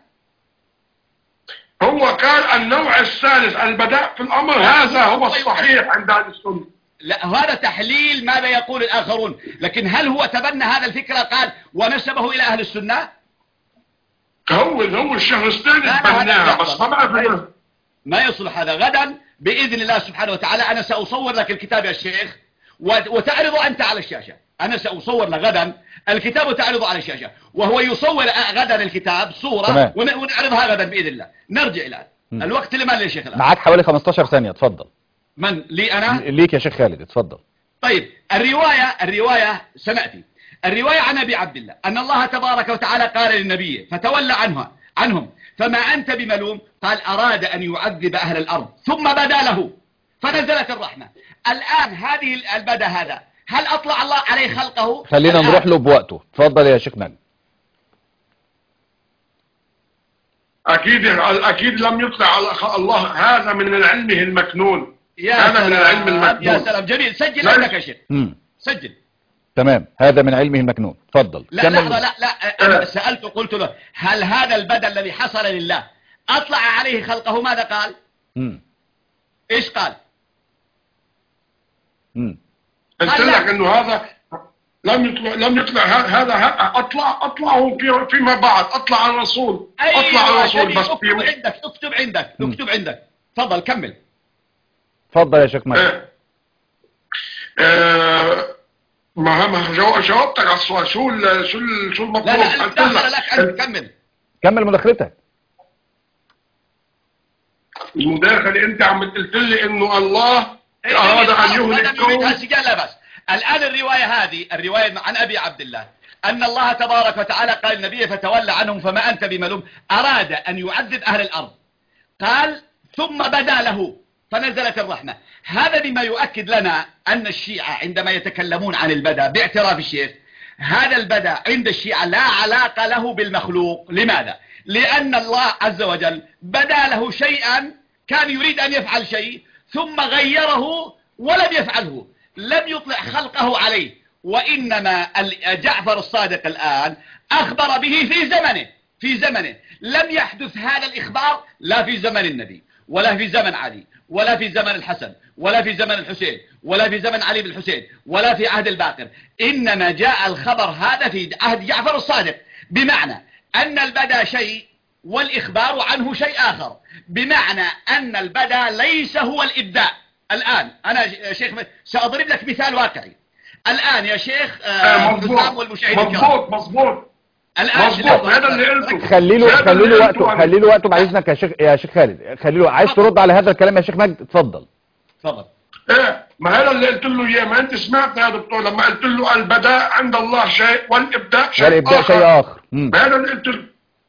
هو قال النوع الثالث البداء في الامر هذا هو الصحيح عند اهل السنه. لا هذا تحليل ماذا يقول الآخرون، لكن هل هو تبنى هذا الفكرة قال ونسبه إلى أهل السنة؟ هو هو الشخص الثاني تبناها، بس ما بعرف ما يصلح هذا. غدا بإذن الله سبحانه وتعالى أنا سأصور لك الكتاب يا شيخ وتعرض أنت على الشاشة. أنا سأصور لك غدا الكتاب وتعرضه على الشاشة، وهو يصور غدا الكتاب صورة تمام. ونعرضها غدا بإذن الله. نرجع الآن م. الوقت لمن يا شيخ الآن؟ معاك حوالي خمستاشر ثانية، اتفضل. من لي أنا؟ ليك يا شيخ خالد، اتفضل. طيب الرواية الرواية سنأتي. الرواية عن أبي عبد الله أن الله تبارك وتعالى قال للنبي فتولى عنها عنهم فما أنت بملوم، قال أراد أن يعذب أهل الأرض ثم بدا له فنزلت الرحمة. الآن هذه البدا هذا هل أطلع الله عليه خلقه؟ خلينا الآن. نروح له بوقته، اتفضل يا شيخ مجد. اكيد اكيد لم يطلع على الله، هذا من علمه المكنون. يا هذا من العلم سلام المكنون. يا سلام جميل. سجل عندك يا شيخ، امم سجل. تمام، هذا من علمه المكنون. اتفضل. لا كمل. لحظة، لا لا أنا سألته قلت له هل هذا البدل الذي حصل لله أطلع عليه خلقه؟ ماذا قال؟ امم إيش قال؟ امم قلت لك انه هذا لم يطلع لم يطلع هذا اطلع اطلعه في فيما بعد اطلع على الرسول. أيوة اطلع على الرسول بس اكتب في عندك اكتب عندك اكتب عندك. تفضل كمل. اتفضل يا شيخ مجد. آه. آه. ما ما جو- جاوبتك على السؤال. شو ال شو ال شو المطلوب؟ لا لا قلت المداخلة لك أنت، لك كمل. كمل مداخلتك. المداخله انت عم قلت لي انه الله اراد ان يهلك كون. لا بس الآن الرواية هذه الرواية عن أبي عبد الله أن الله تبارك وتعالى قال النبي فتولى عنهم فما أنت بملوم، أراد أن يعذب أهل الأرض، قال ثم بدا له فنزلت الرحمة. هذا بما يؤكد لنا أن الشيعة عندما يتكلمون عن البدا باعتراف الشيخ، هذا البدا عند الشيعة لا علاقة له بالمخلوق. لماذا؟ لأن الله عز وجل بدا له شيئا، كان يريد أن يفعل شيء ثم غيره ولم يفعله، لم يطلع خلقه عليه. وإنما جعفر الصادق الآن أخبر به في زمنه في زمنه لم يحدث هذا الإخبار لا في زمن النبي ولا في زمن علي ولا في زمن الحسن ولا في زمن الحسين ولا في زمن علي بن الحسين ولا في عهد الباقر. إنما جاء الخبر هذا في عهد جعفر الصادق، بمعنى أن البدا شيء والإخبار عنه شيء آخر، بمعنى أن البدا ليس هو الإبداع. الآن أنا يا شيخ سأضرب لك مثال واقعي. الآن يا شيخ حسام والمشاهدين مضبوط مضبوط الآن مضبوط هذا اللي قلته. خلي له خلي له وقته خلي له وقته بعد اذنك يا شيخ يا شيخ خالد. خلي له، عايز ترد على هذا الكلام يا شيخ مجد؟ اتفضل. تفضل. ايه ما هذا اللي قلت له اياه. ما انت سمعت يا دكتور لما قلت له البداء عند الله شيء والابداع شيء والابداع اخر. شيء اخر. ما هذا اللي قلت له.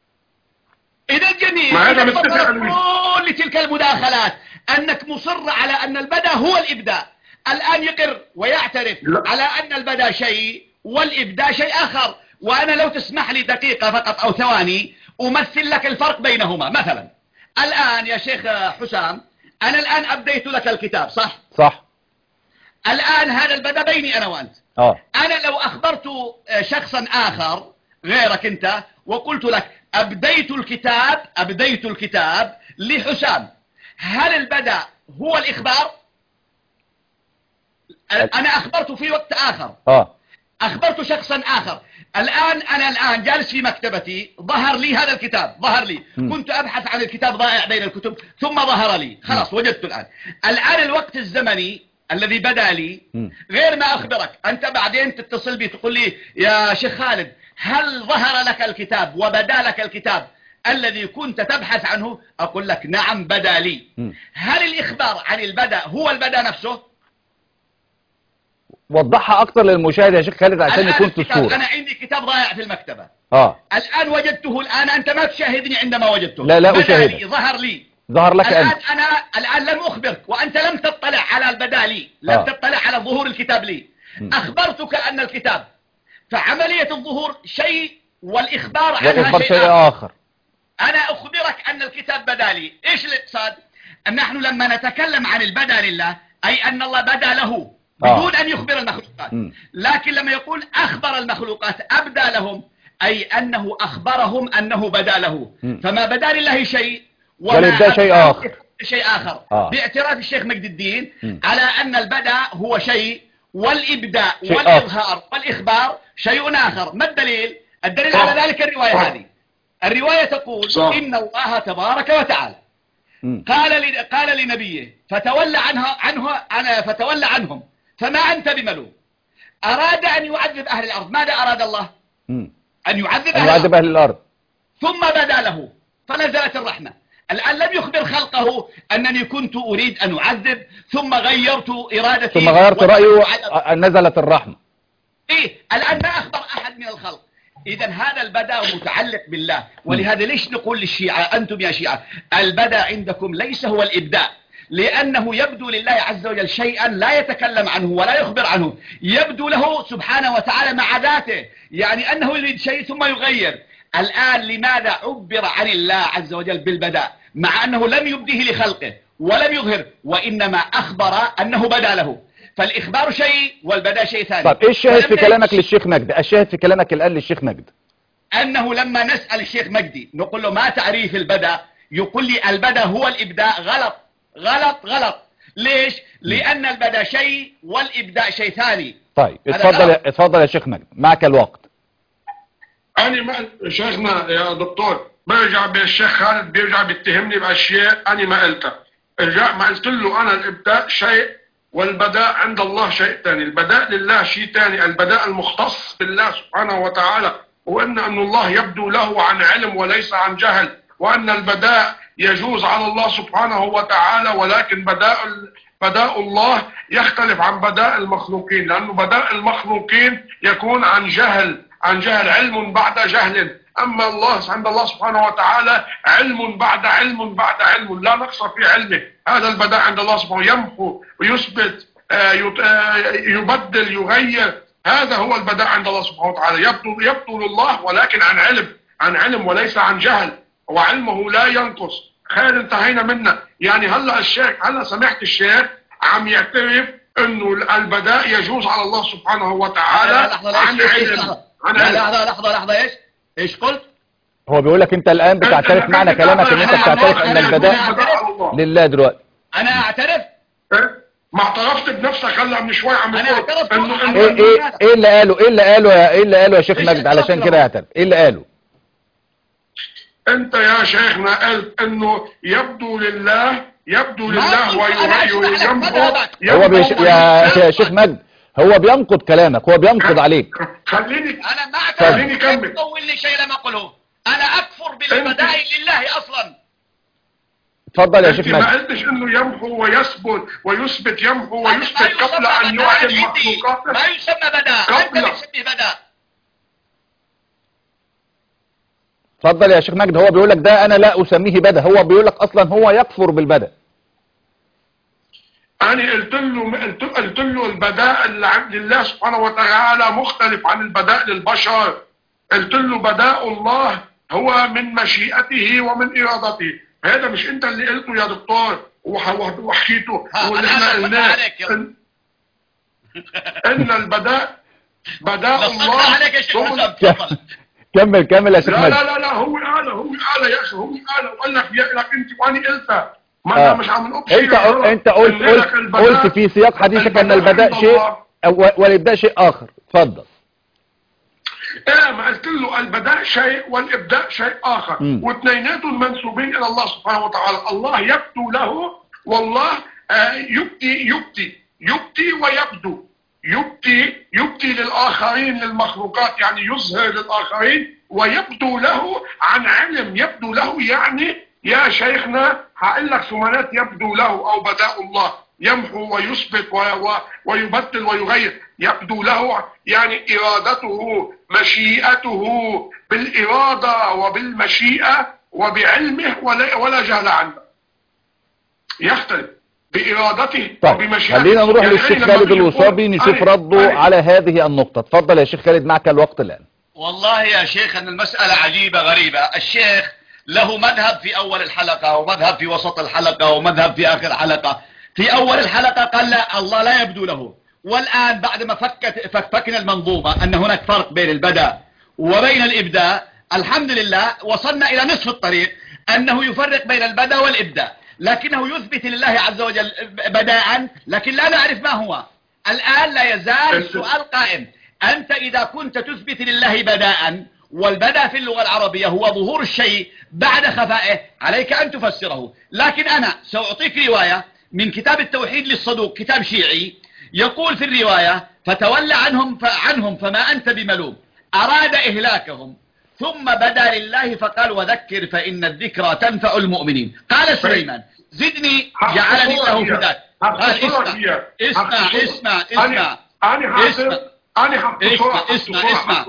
إذا جميل. ما هذا إذا متفق فضلت عليه. كل تلك المداخلات أنك مصر على أن البدا هو الإبداع، الآن يقر ويعترف لا. على أن البدا شيء والإبداع شيء آخر. وأنا لو تسمح لي دقيقة فقط أو ثواني أمثل لك الفرق بينهما. مثلا الآن يا شيخ حسام أنا الآن أبديت لك الكتاب صح؟ صح. الآن هذا البدا بيني أنا وأنت. اه أنا لو أخبرت شخصا آخر غيرك أنت وقلت لك أبديت الكتاب أبديت الكتاب لحسام، هل البدا هو الإخبار؟ أنا أخبرت في وقت آخر، اه أخبرت شخصا آخر. الآن أنا الآن جالس في مكتبتي ظهر لي هذا الكتاب، ظهر لي م. كنت أبحث عن الكتاب ضائع بين الكتب ثم ظهر لي، خلاص وجدته الآن. الآن الوقت الزمني الذي بدا لي م. غير ما أخبرك أنت. بعدين تتصل بي تقول لي يا شيخ خالد هل ظهر لك الكتاب وبدا لك الكتاب الذي كنت تبحث عنه؟ أقول لك نعم بدا لي. م. هل الإخبار عن البدا هو البدا نفسه؟ وضحها اكتر للمشاهد يا شيخ خالد عشان الآن يكون في الكتاب الصورة. أنا عندي كتاب ضائع في المكتبة، اه الآن وجدته. الآن أنت ما تشاهدني عندما وجدته. لا لا بدا أشاهدك. لي، ظهر لي. ظهر لك الآن انت. أنا الآن لم أخبرك وأنت لم تطلع على البدا لي، لم آه. تطلع على ظهور الكتاب لي. م. أخبرتك أن الكتاب، فعملية الظهور شيء والإخبار عنها والإخبار شيء شيء آخر. آخر. أنا أخبرك أن الكتاب بدا لي. إيش الاقتصاد؟ أن نحن لما نتكلم عن البدا لله أي أن الله بدا له بدون آه. أن يخبر المخلوقات. م. لكن لما يقول أخبر المخلوقات أبدى لهم أي أنه أخبرهم أنه بدا له. م. فما بدا لله شيء والإبداع شيء أبداه- آخر. شيء آخر آه. باعتراف الشيخ مجد الدين م. على أن البدء هو شيء والإبداء شيء والإظهار والإخبار شيء آخر. ما الدليل؟ الدليل صح. على ذلك الرواية صح. هذه. الرواية تقول صح. إن الله تبارك وتعالى م. قال ل... قال لنبيه فتولى عنها عنه عن فتولى عنهم فما أنت بملوم. أراد أن يعذب أهل الأرض. ماذا أراد الله؟ م. أن يعذب أن أهل يعذب الأرض. أهل الأرض. ثم بدا له فنزلت الرحمة. الآن لم يخبر خلقه أنني كنت أريد أن أعذب ثم غيرت إرادتي ثم غيرت رأيه على- نزلت الرحمة. إيه الآن ما أخبر أحد من الخلق. إذا هذا البدء متعلق بالله. ولهذا ليش نقول للشيعة أنتم يا شيعة البدء عندكم ليس هو الإبداع، لأنه يبدو لله عز وجل شيئا لا يتكلم عنه ولا يخبر عنه، يبدو له سبحانه وتعالى مع ذاته، يعني أنه يريد شيء ثم يغير. الآن لماذا عبر عن الله عز وجل بالبدء مع أنه لم يبديه لخلقه ولم يظهر، وإنما أخبر أنه بدا له؟ فالإخبار شيء والبدء شيء ثاني. طب إيه الشاهد في فلما كلامك للشيخ مجد؟ الشاهد في كلامك الآن للشيخ مجد أنه لما نسأل الشيخ مجدي نقول له ما تعريف البدء، يقول لي البدء هو الإبداع. غلط غلط غلط. ليش؟ لأن البدء شيء والإبداع شيء ثاني. طيب هذا اتفضل غلط. اتفضل يا شيخ مجد، معك الوقت. أنا ما شيخنا يا دكتور برجع بالشيخ خالد بيرجع بيتهمني بأشياء أنا ما قلتها. رجع ما قلت له أنا الإبداع شيء والبداء عند الله شيء ثاني. البداء لله شيء ثاني، البداء المختص بالله سبحانه وتعالى، وأن أن الله يبدو له عن علم وليس عن جهل، وأن البداء يجوز على الله سبحانه وتعالى، ولكن بداء بداء الله يختلف عن بداء المخلوقين، لأنه بداء المخلوقين يكون عن جهل عن جهل علم بعد جهل، أما الله عند الله سبحانه وتعالى علم بعد علم بعد علم لا نقص في علمه. هذا البداء عند الله سبحانه يمحو ويثبت يبدل يغير. هذا هو البداء عند الله سبحانه وتعالى، يبدو يبدو لله ولكن عن علم عن علم وليس عن جهل، وعلمه لا ينقص. خير انتهينا منه. يعني هلا الشيخ هلا سمعت الشيخ عم يعترف انه البداء يجوز على الله سبحانه وتعالى لحظة عن علم عن علم. لحظة لحظة لحظة ايش؟ ايش قلت؟ هو بيقول لك انت الآن بتعترف معنى كلامك ان انت بتعترف ان البداء لله دلوقتي. أنا أعترف. ما اعترفت بنفسك هلا من شوي عم أنا يقول اعترفت. انه أنا- ايه ايه ايه اللي قاله ايه اللي قاله يا ايه اللي قاله يا شيخ إيش مجد علشان اعترفت كده له؟ يعترف؟ ايه اللي قاله؟ انت يا شيخنا قلت انه يبدو لله يبدو ما لله قلت أنا أشرح لك ويمحو مذهبك. هو بيش... يا يا شيخ مجد هو بينقض كلامك، هو بينقض عليك. خليني أنا ما خليني اعترف. أكمل. تقول لي شيء لم أقله. أنا أكفر بالبداء لله أصلا. اتفضل يا انت شيخ ما مجد. قلتش انه يمحو ويثبت ويثبت يمحو هذا ما ويثبت يسمى قبل ان بداء يعلم عندي. مخلوقاته. ما يسمى بداء. أنت قبل. بتسميه بداء. اتفضل يا شيخ مجد. هو بيقول لك ده انا لا اسميه بدء، هو بيقول لك اصلا هو يكفر بالبدء. انا قلت له قلت قلت له البداء اللي عند الله سبحانه وتعالى مختلف عن البداء للبشر. قلت له بداء الله هو من مشيئته ومن ارادته. هذا مش انت اللي قلته يا دكتور وحكيته ها، واللي أنا احنا أنا قلناه عليك يلا. ان إن البداء بداء لصقت الله عليك يا شيخ ثم- حسام. تفضل. كمل كمل يا شيخ لا مجد. لا لا لا هو قال هو قال يا اخي هو قال وقال لك يا لك انت وانا قلتها ما آه. انا مش عم نقول شيء انت قل- انت قلت قلت لك قلت البداء- قلت في سياق حديثك ان البداء عند شيء الله. و- والابداء شيء اخر. اتفضل. ايه ما قلت له البداء شيء والابداع شيء اخر، مم. واثنيناتهم منسوبين الى الله سبحانه وتعالى. الله يبدو له والله آه يبدي يبدي يبدي ويبدو يبدي يبدي للاخرين للمخلوقات، يعني يظهر للاخرين، ويبدو له عن علم. يبدو له يعني يا شيخنا هقول لك ثمانات يبدو له او بداء الله يمحو ويثبت و... و... ويبدل ويغير. يبدو له يعني إرادته مشيئته بالإرادة وبالمشيئة وبعلمه ولا, ولا جهل عنه. يختلف بإرادته طيب وبمشيئته. خلينا نروح يعني للشيخ لما خالد بيجي يقول الوصابي نشوف أنا- رده أنا- على هذه النقطة. اتفضل يا شيخ خالد، معك الوقت الآن. والله يا شيخ أن المسألة عجيبة غريبة. الشيخ له مذهب في أول الحلقة ومذهب في وسط الحلقة ومذهب في آخر الحلقة. في أول الحلقة قال لا الله لا يبدو له، والآن بعد ما فكت فكنا المنظومة أن هناك فرق بين البداء وبين الإبداع، الحمد لله وصلنا إلى نصف الطريق أنه يفرق بين البداء والإبداع. لكنه يثبت لله عز وجل بداء، لكن لا نعرف ما هو. الآن لا يزال السؤال قائم. أنت إذا كنت تثبت لله بداء، والبداء في اللغة العربية هو ظهور الشيء بعد خفائه، عليك أن تفسره. لكن أنا سأعطيك رواية من كتاب التوحيد للصدوق، كتاب شيعي، يقول في الرواية: فتولى عنهم عنهم فما أنت بملوم، أراد إهلاكهم ثم بدا لله فقال: وذكر فإن الذكرى تنفع المؤمنين. قال سليمان: زدني جعلني الله فداك. قال: اسمع اسمع اسمع اسمع اسمع أنا اسمع اسمع اسمع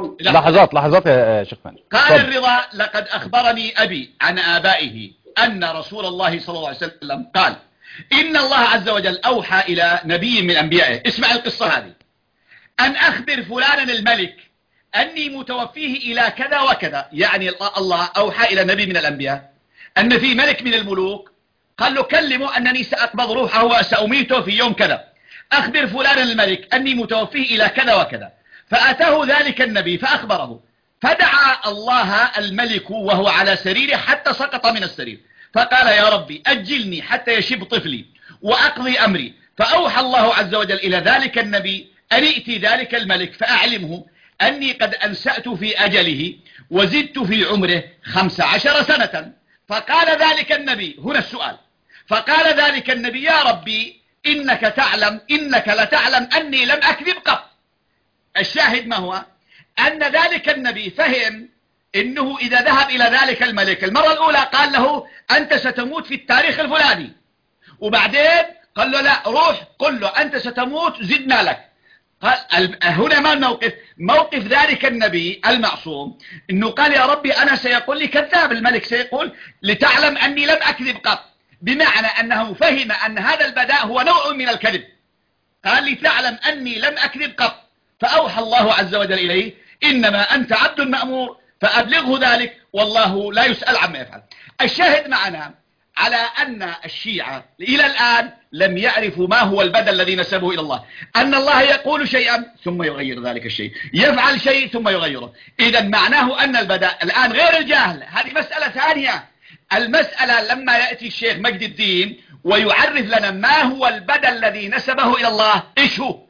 لحظات لحظات يا شيخ ماني. قال الرضا: لقد أخبرني أبي عن آبائه أن رسول الله صلى الله عليه وسلم قال: إن الله عز وجل أوحى إلى نبي من أنبيائه، اسمع القصة هذه، أن أخبر فلانا الملك أني متوفيه إلى كذا وكذا. يعني الله أوحى إلى نبي من الأنبياء أن في ملك من الملوك قال له: كلمه أنني سأقبض روحه وسأميته في يوم كذا، أخبر فلانا الملك أني متوفيه إلى كذا وكذا. فأتاه ذلك النبي فأخبره، فدعا الله الملك وهو على سريره حتى سقط من السرير، فقال: يا ربي أجلني حتى يشب طفلي وأقضي أمري. فأوحى الله عز وجل إلى ذلك النبي أن ائتي ذلك الملك فأعلمه أني قد أنسأت في أجله وزدت في عمره خمس عشر سنة. فقال ذلك النبي، هنا السؤال، فقال ذلك النبي: يا ربي إنك تعلم إنك لتعلم أني لم أكذب قط. الشاهد ما هو؟ أن ذلك النبي فهم إنه إذا ذهب إلى ذلك الملك المرة الأولى قال له: أنت ستموت في التاريخ الفلاني، وبعدين قال له: لا، روح قل له أنت ستموت زدنا لك. قال هنا ما الموقف؟ موقف ذلك النبي المعصوم إنه قال: يا ربي أنا سيقول لي كذاب، الملك سيقول لتعلم أني لم أكذب قط، بمعنى أنه فهم أن هذا البداء هو نوع من الكذب. قال: لتعلم أني لم أكذب قط. فأوحى الله عز وجل إليه: إنما أنت عبد مأمور فأبلغه ذلك والله لا يسأل عما يفعل. الشاهد معنا على أن الشيعة إلى الآن لم يعرفوا ما هو البدء الذي نسبه إلى الله، أن الله يقول شيئا ثم يغير ذلك الشيء، يفعل شيء ثم يغيره. إذا معناه أن البدء الآن غير الجهل، هذه مسألة ثانية. المسألة لما يأتي الشيخ مجد الدين ويعرف لنا ما هو البدء الذي نسبه إلى الله، إيش هو؟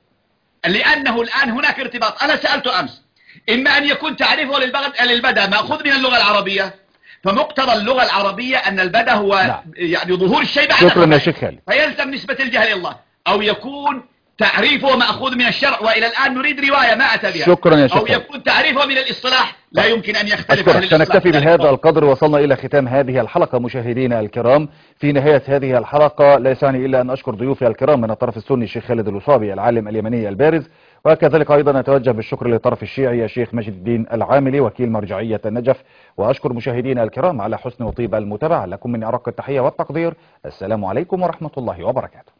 لأنه الآن هناك ارتباط. أنا سألته أمس، إما أن يكون تعريفه للبدء مأخوذ من اللغة العربية، فمقتضى اللغة العربية أن البدء هو لا. يعني ظهور الشيء بعد شكرا يا شيخ خالد، فيلزم نسبة الجهل إلى الله، أو يكون تعريفه مأخوذ من الشرع، وإلى الآن نريد رواية ما أتى بها. شكرا يا شيخ أو يكون تعريفه من الإصطلاح، لا يمكن أن يختلف عن الإصطلاح. سنكتفي بهذا القدر، وصلنا إلى ختام هذه الحلقة مشاهدينا الكرام. في نهاية هذه الحلقة لا يسعني إلا أن أشكر ضيوفي الكرام من الطرف السني الشيخ خالد الوصابي العالم اليمني البارز، وكذلك أيضا أتوجه بالشكر للطرف الشيعي الشيخ مجد الدين العاملي وكيل مرجعية النجف، وأشكر مشاهدينا الكرام على حسن وطيب المتابعة. لكم من أرق التحية والتقدير، السلام عليكم ورحمة الله وبركاته.